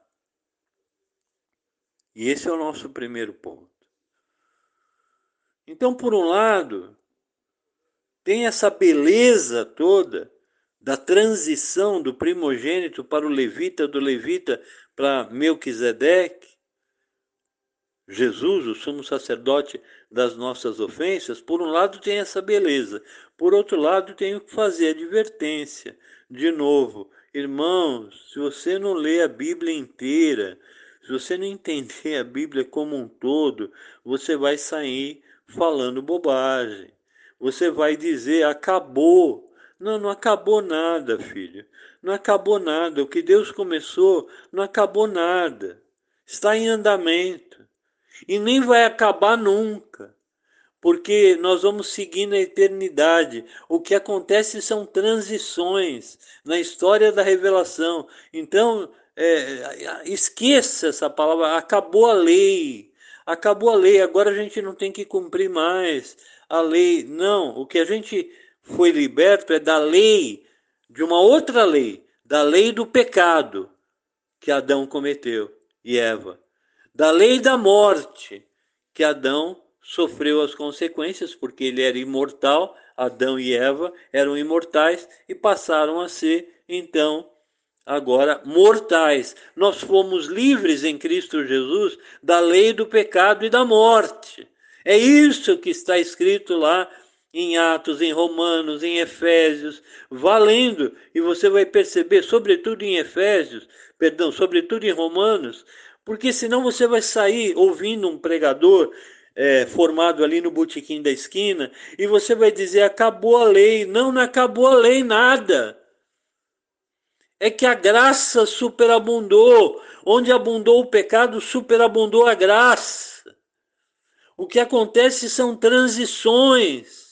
E esse é o nosso primeiro ponto. Então, por um lado, tem essa beleza toda da transição do primogênito para o levita, do levita para Melquisedeque, Jesus, o sumo sacerdote das nossas ofensas. Por um lado tem essa beleza, por outro lado tenho que fazer advertência. De novo, irmãos, se você não lê a Bíblia inteira, se você não entender a Bíblia como um todo, você vai sair falando bobagem. Você vai dizer, acabou. Não, não acabou nada, filho. Não acabou nada. O que Deus começou, não acabou nada. Está em andamento. E nem vai acabar nunca. porque nós vamos seguir na eternidade. O que acontece são transições na história da revelação. Então, é, esqueça essa palavra, acabou a lei. Acabou a lei, agora a gente não tem que cumprir mais a lei. Não, o que a gente foi liberto é da lei, de uma outra lei, da lei do pecado que Adão cometeu e Eva, da lei da morte que Adão sofreu as consequências, porque ele era imortal, Adão e Eva eram imortais e passaram a ser, então, agora mortais. Nós fomos livres em Cristo Jesus da lei do pecado e da morte. É isso que está escrito lá em Atos, em Romanos, em Efésios, valendo. E você vai perceber, sobretudo em Efésios, perdão, sobretudo em Romanos, porque senão você vai sair ouvindo um pregador é, formado ali no botequim da esquina e você vai dizer, acabou a lei. Não, não acabou a lei nada. É que a graça superabundou. Onde abundou o pecado, superabundou a graça. O que acontece são transições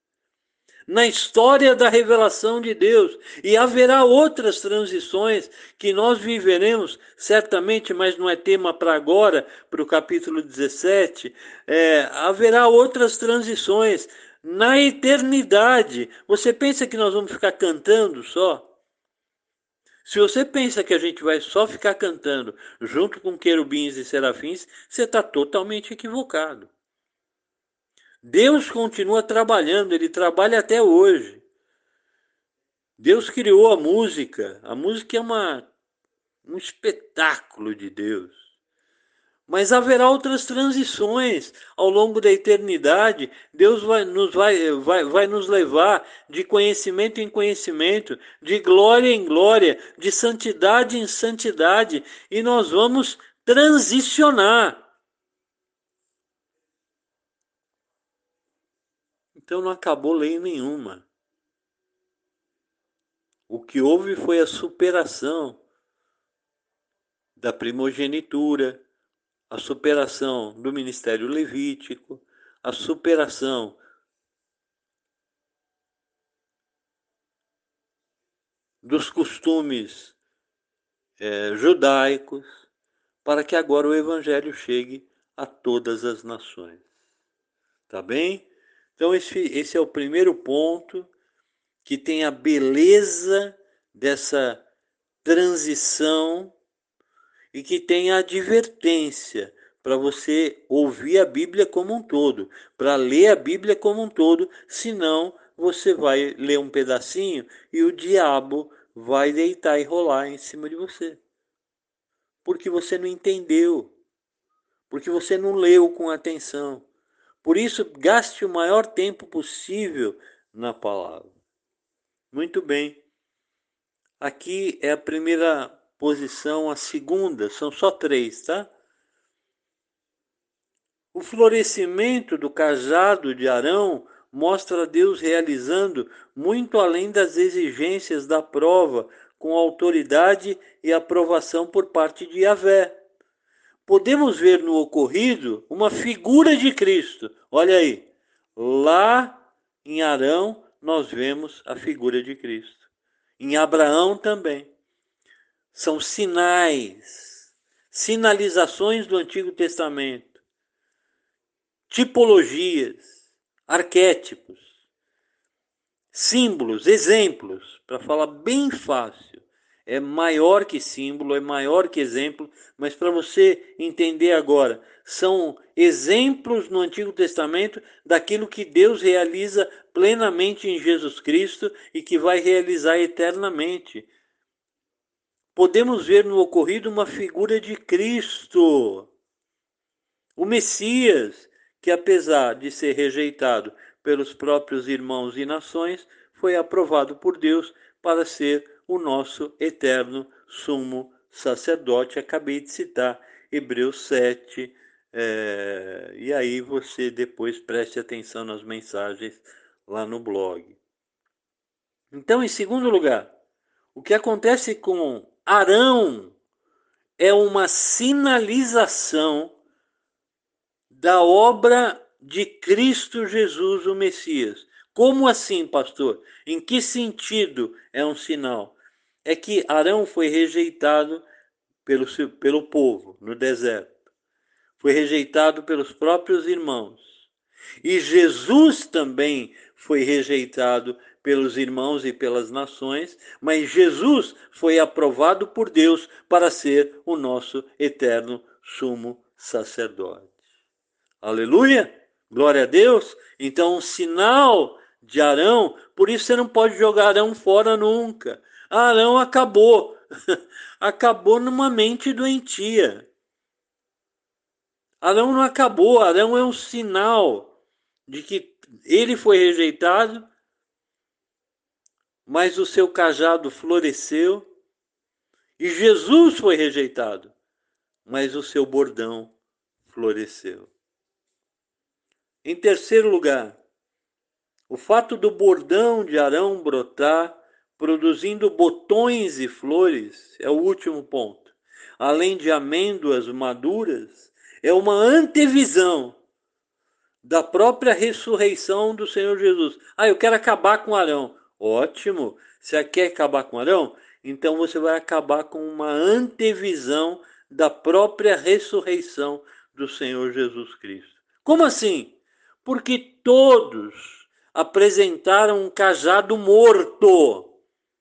na história da revelação de Deus. E haverá outras transições que nós viveremos, certamente, mas não é tema para agora, para o capítulo dezessete. É, haverá outras transições na eternidade. Você pensa que nós vamos ficar cantando só? Se você pensa que a gente vai só ficar cantando junto com querubins e serafins, você está totalmente equivocado. Deus continua trabalhando, ele trabalha até hoje. Deus criou a música, a música é uma, um espetáculo de Deus. Mas haverá outras transições ao longo da eternidade. Deus vai nos, vai, vai, vai nos levar de conhecimento em conhecimento, de glória em glória, de santidade em santidade, e nós vamos transicionar. Então não acabou lei nenhuma. O que houve foi a superação da primogenitura, a superação do ministério levítico, a superação dos costumes é, judaicos, para que agora o evangelho chegue a todas as nações. Tá bem? Então esse, esse é o primeiro ponto que tem a beleza dessa transição e que tem a advertência para você ouvir a Bíblia como um todo, para ler a Bíblia como um todo, senão você vai ler um pedacinho e o diabo vai deitar e rolar em cima de você. Porque você não entendeu, porque você não leu com atenção. Por isso, gaste o maior tempo possível na palavra. Muito bem. Aqui é a primeira posição, a segunda, são só três, tá? O florescimento do cajado de Arão mostra Deus realizando muito além das exigências da prova, com autoridade e aprovação por parte de Yahvé. Podemos ver no ocorrido uma figura de Cristo. Olha aí, lá em Arão nós vemos a figura de Cristo. Em Abraão também. São sinais, sinalizações do Antigo Testamento, tipologias, arquétipos, símbolos, exemplos, para falar bem fácil. É maior que símbolo, é maior que exemplo, mas para você entender agora, são exemplos no Antigo Testamento daquilo que Deus realiza plenamente em Jesus Cristo e que vai realizar eternamente. Podemos ver no ocorrido uma figura de Cristo, o Messias, que apesar de ser rejeitado pelos próprios irmãos e nações, foi aprovado por Deus para ser o nosso eterno sumo sacerdote. Acabei de citar Hebreus sete, é, e aí você depois preste atenção nas mensagens lá no blog. Então, em segundo lugar, o que acontece com Arão é uma sinalização da obra de Cristo Jesus, o Messias. Como assim, pastor? Em que sentido é um sinal? É que Arão foi rejeitado pelo, pelo povo no deserto. Foi rejeitado pelos próprios irmãos. E Jesus também foi rejeitado pelos irmãos e pelas nações, mas Jesus foi aprovado por Deus para ser o nosso eterno sumo sacerdote. Aleluia! Glória a Deus! Então, um sinal de Arão, por isso você não pode jogar Arão fora nunca. Arão acabou. Acabou numa mente doentia. Arão não acabou, Arão é um sinal de que ele foi rejeitado, mas o seu cajado floresceu, e Jesus foi rejeitado, mas o seu bordão floresceu. Em terceiro lugar, o fato do bordão de Arão brotar, produzindo botões e flores, é o último ponto. Além de amêndoas maduras, é uma antevisão da própria ressurreição do Senhor Jesus. Ah, eu quero acabar com Arão. Ótimo. Você quer acabar com Arão? Então você vai acabar com uma antevisão da própria ressurreição do Senhor Jesus Cristo. Como assim? Porque todos apresentaram um cajado morto.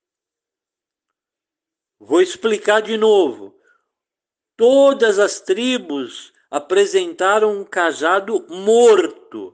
Vou explicar de novo. Todas as tribos apresentaram um cajado morto.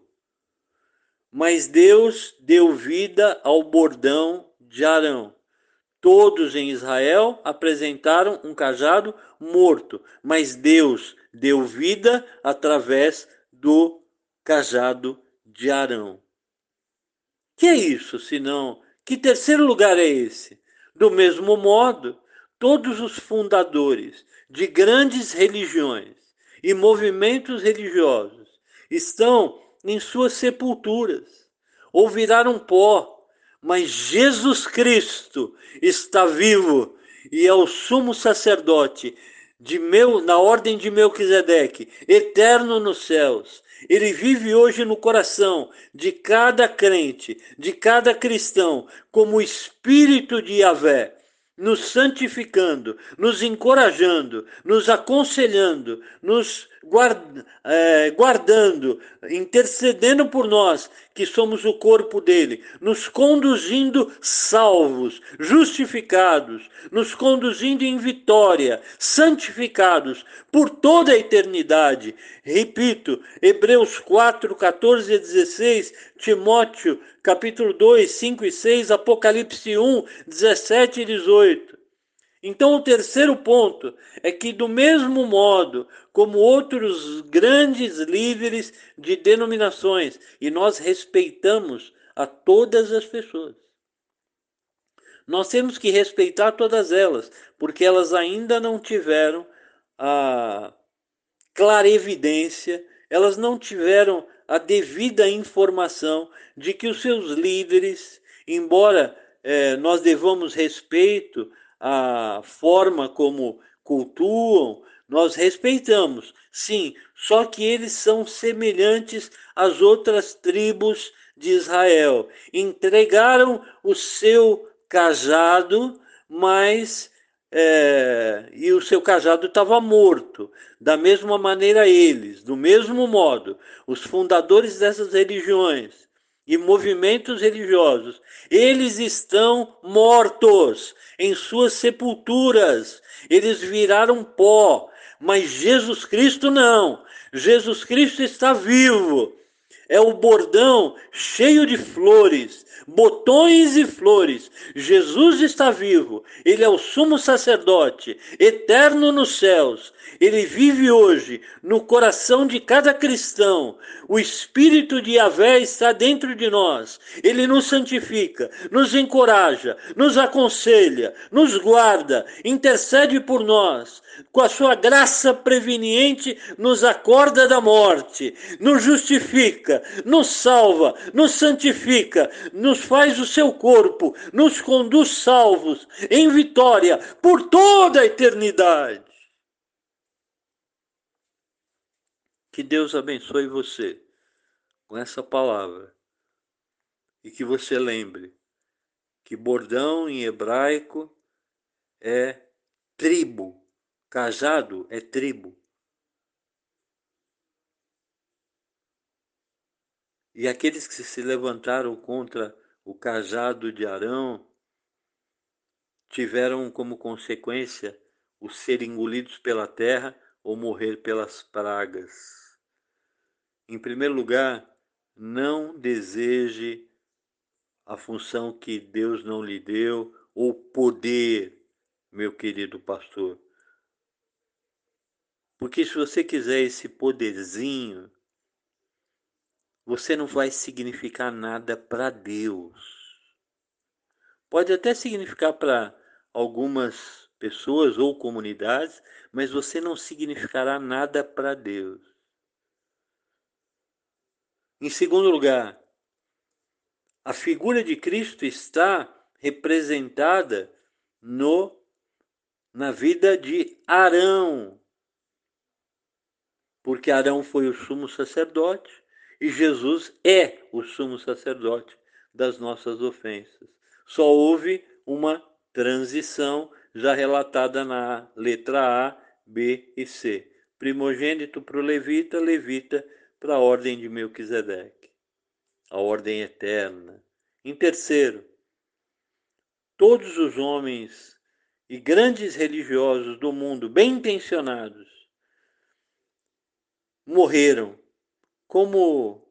Mas Deus deu vida ao bordão de Arão. Todos em Israel apresentaram um cajado morto, mas Deus deu vida através do cajado de Arão. Que é isso, senão? Que terceiro lugar é esse? Do mesmo modo, todos os fundadores de grandes religiões e movimentos religiosos estão em suas sepulturas, ou viraram pó, mas Jesus Cristo está vivo e é o sumo sacerdote de meu, na ordem de Melquisedeque, eterno nos céus. Ele vive hoje no coração de cada crente, de cada cristão, como o Espírito de Yahvé, nos santificando, nos encorajando, nos aconselhando, nos guarda, é, guardando, intercedendo por nós, que somos o corpo dele, nos conduzindo salvos, justificados, nos conduzindo em vitória, santificados por toda a eternidade. Repito, Hebreus quatro, catorze a dezesseis, Timóteo capítulo dois, cinco e seis, Apocalipse um, dezessete e dezoito. Então, o terceiro ponto é que, do mesmo modo como outros grandes líderes de denominações, e nós respeitamos a todas as pessoas, nós temos que respeitar todas elas, porque elas ainda não tiveram a clarevidência, elas não tiveram a devida informação de que os seus líderes, embora eh, nós devamos respeito à forma como cultuam, nós respeitamos, sim, só que eles são semelhantes às outras tribos de Israel. Entregaram o seu cajado, mas é, e o seu cajado estava morto. Da mesma maneira eles, do mesmo modo, os fundadores dessas religiões e movimentos religiosos, eles estão mortos em suas sepulturas. Eles viraram pó, mas Jesus Cristo não. Jesus Cristo está vivo. É o bordão cheio de flores, botões e flores. Jesus está vivo. Ele é o sumo sacerdote, eterno nos céus. Ele vive hoje no coração de cada cristão. O Espírito de Yahvé está dentro de nós. Ele nos santifica, nos encoraja, nos aconselha, nos guarda, intercede por nós. Com a sua graça preveniente, nos acorda da morte, nos justifica, nos salva, nos santifica, nos faz o seu corpo, nos conduz salvos em vitória por toda a eternidade. Que Deus abençoe você, com essa palavra. E que você lembre que bordão em hebraico é tribo, cajado é tribo. E aqueles que se levantaram contra o cajado de Arão tiveram como consequência o ser engolidos pela terra ou morrer pelas pragas. Em primeiro lugar, não deseje a função que Deus não lhe deu, ou poder, meu querido pastor. Porque se você quiser esse poderzinho, você não vai significar nada para Deus. Pode até significar para algumas pessoas ou comunidades, mas você não significará nada para Deus. Em segundo lugar, a figura de Cristo está representada no na vida de Arão, porque Arão foi o sumo sacerdote e Jesus é o sumo sacerdote das nossas ofensas. Só houve uma transição já relatada na letra A, B e C. Primogênito para o levita, levita para a ordem de Melquisedeque, a ordem eterna. Em terceiro, todos os homens e grandes religiosos do mundo, bem intencionados, morreram como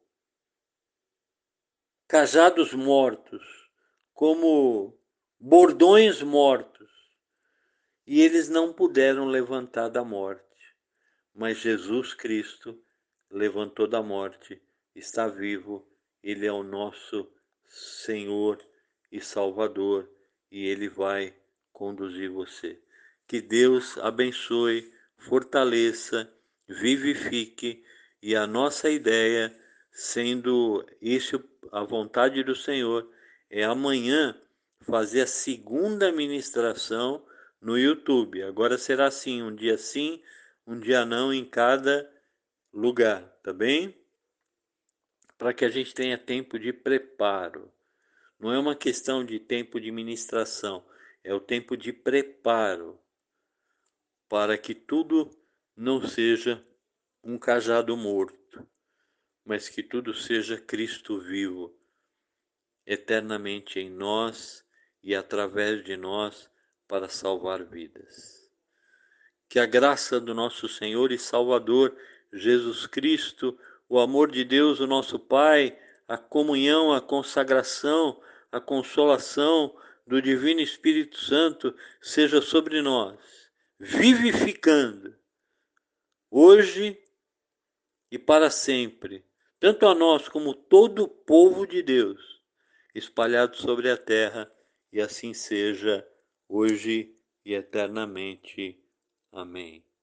cajados mortos, como bordões mortos, e eles não puderam levantar da morte. Mas Jesus Cristo levantou da morte, está vivo, Ele é o nosso Senhor e Salvador, e Ele vai conduzir você. Que Deus abençoe, fortaleça, vivifique, e a nossa ideia, sendo isso a vontade do Senhor, é amanhã fazer a segunda ministração no YouTube. Agora será assim, um dia sim, um dia não em cada lugar, tá bem? Para que a gente tenha tempo de preparo. Não é uma questão de tempo de ministração, é o tempo de preparo para que tudo não seja um cajado morto, mas que tudo seja Cristo vivo, eternamente em nós e através de nós para salvar vidas. Que a graça do nosso Senhor e Salvador Jesus Cristo, o amor de Deus, o nosso Pai, a comunhão, a consagração, a consolação do Divino Espírito Santo seja sobre nós, vivificando, hoje e para sempre, tanto a nós como todo o povo de Deus, espalhado sobre a terra, e assim seja, hoje e eternamente. Amém.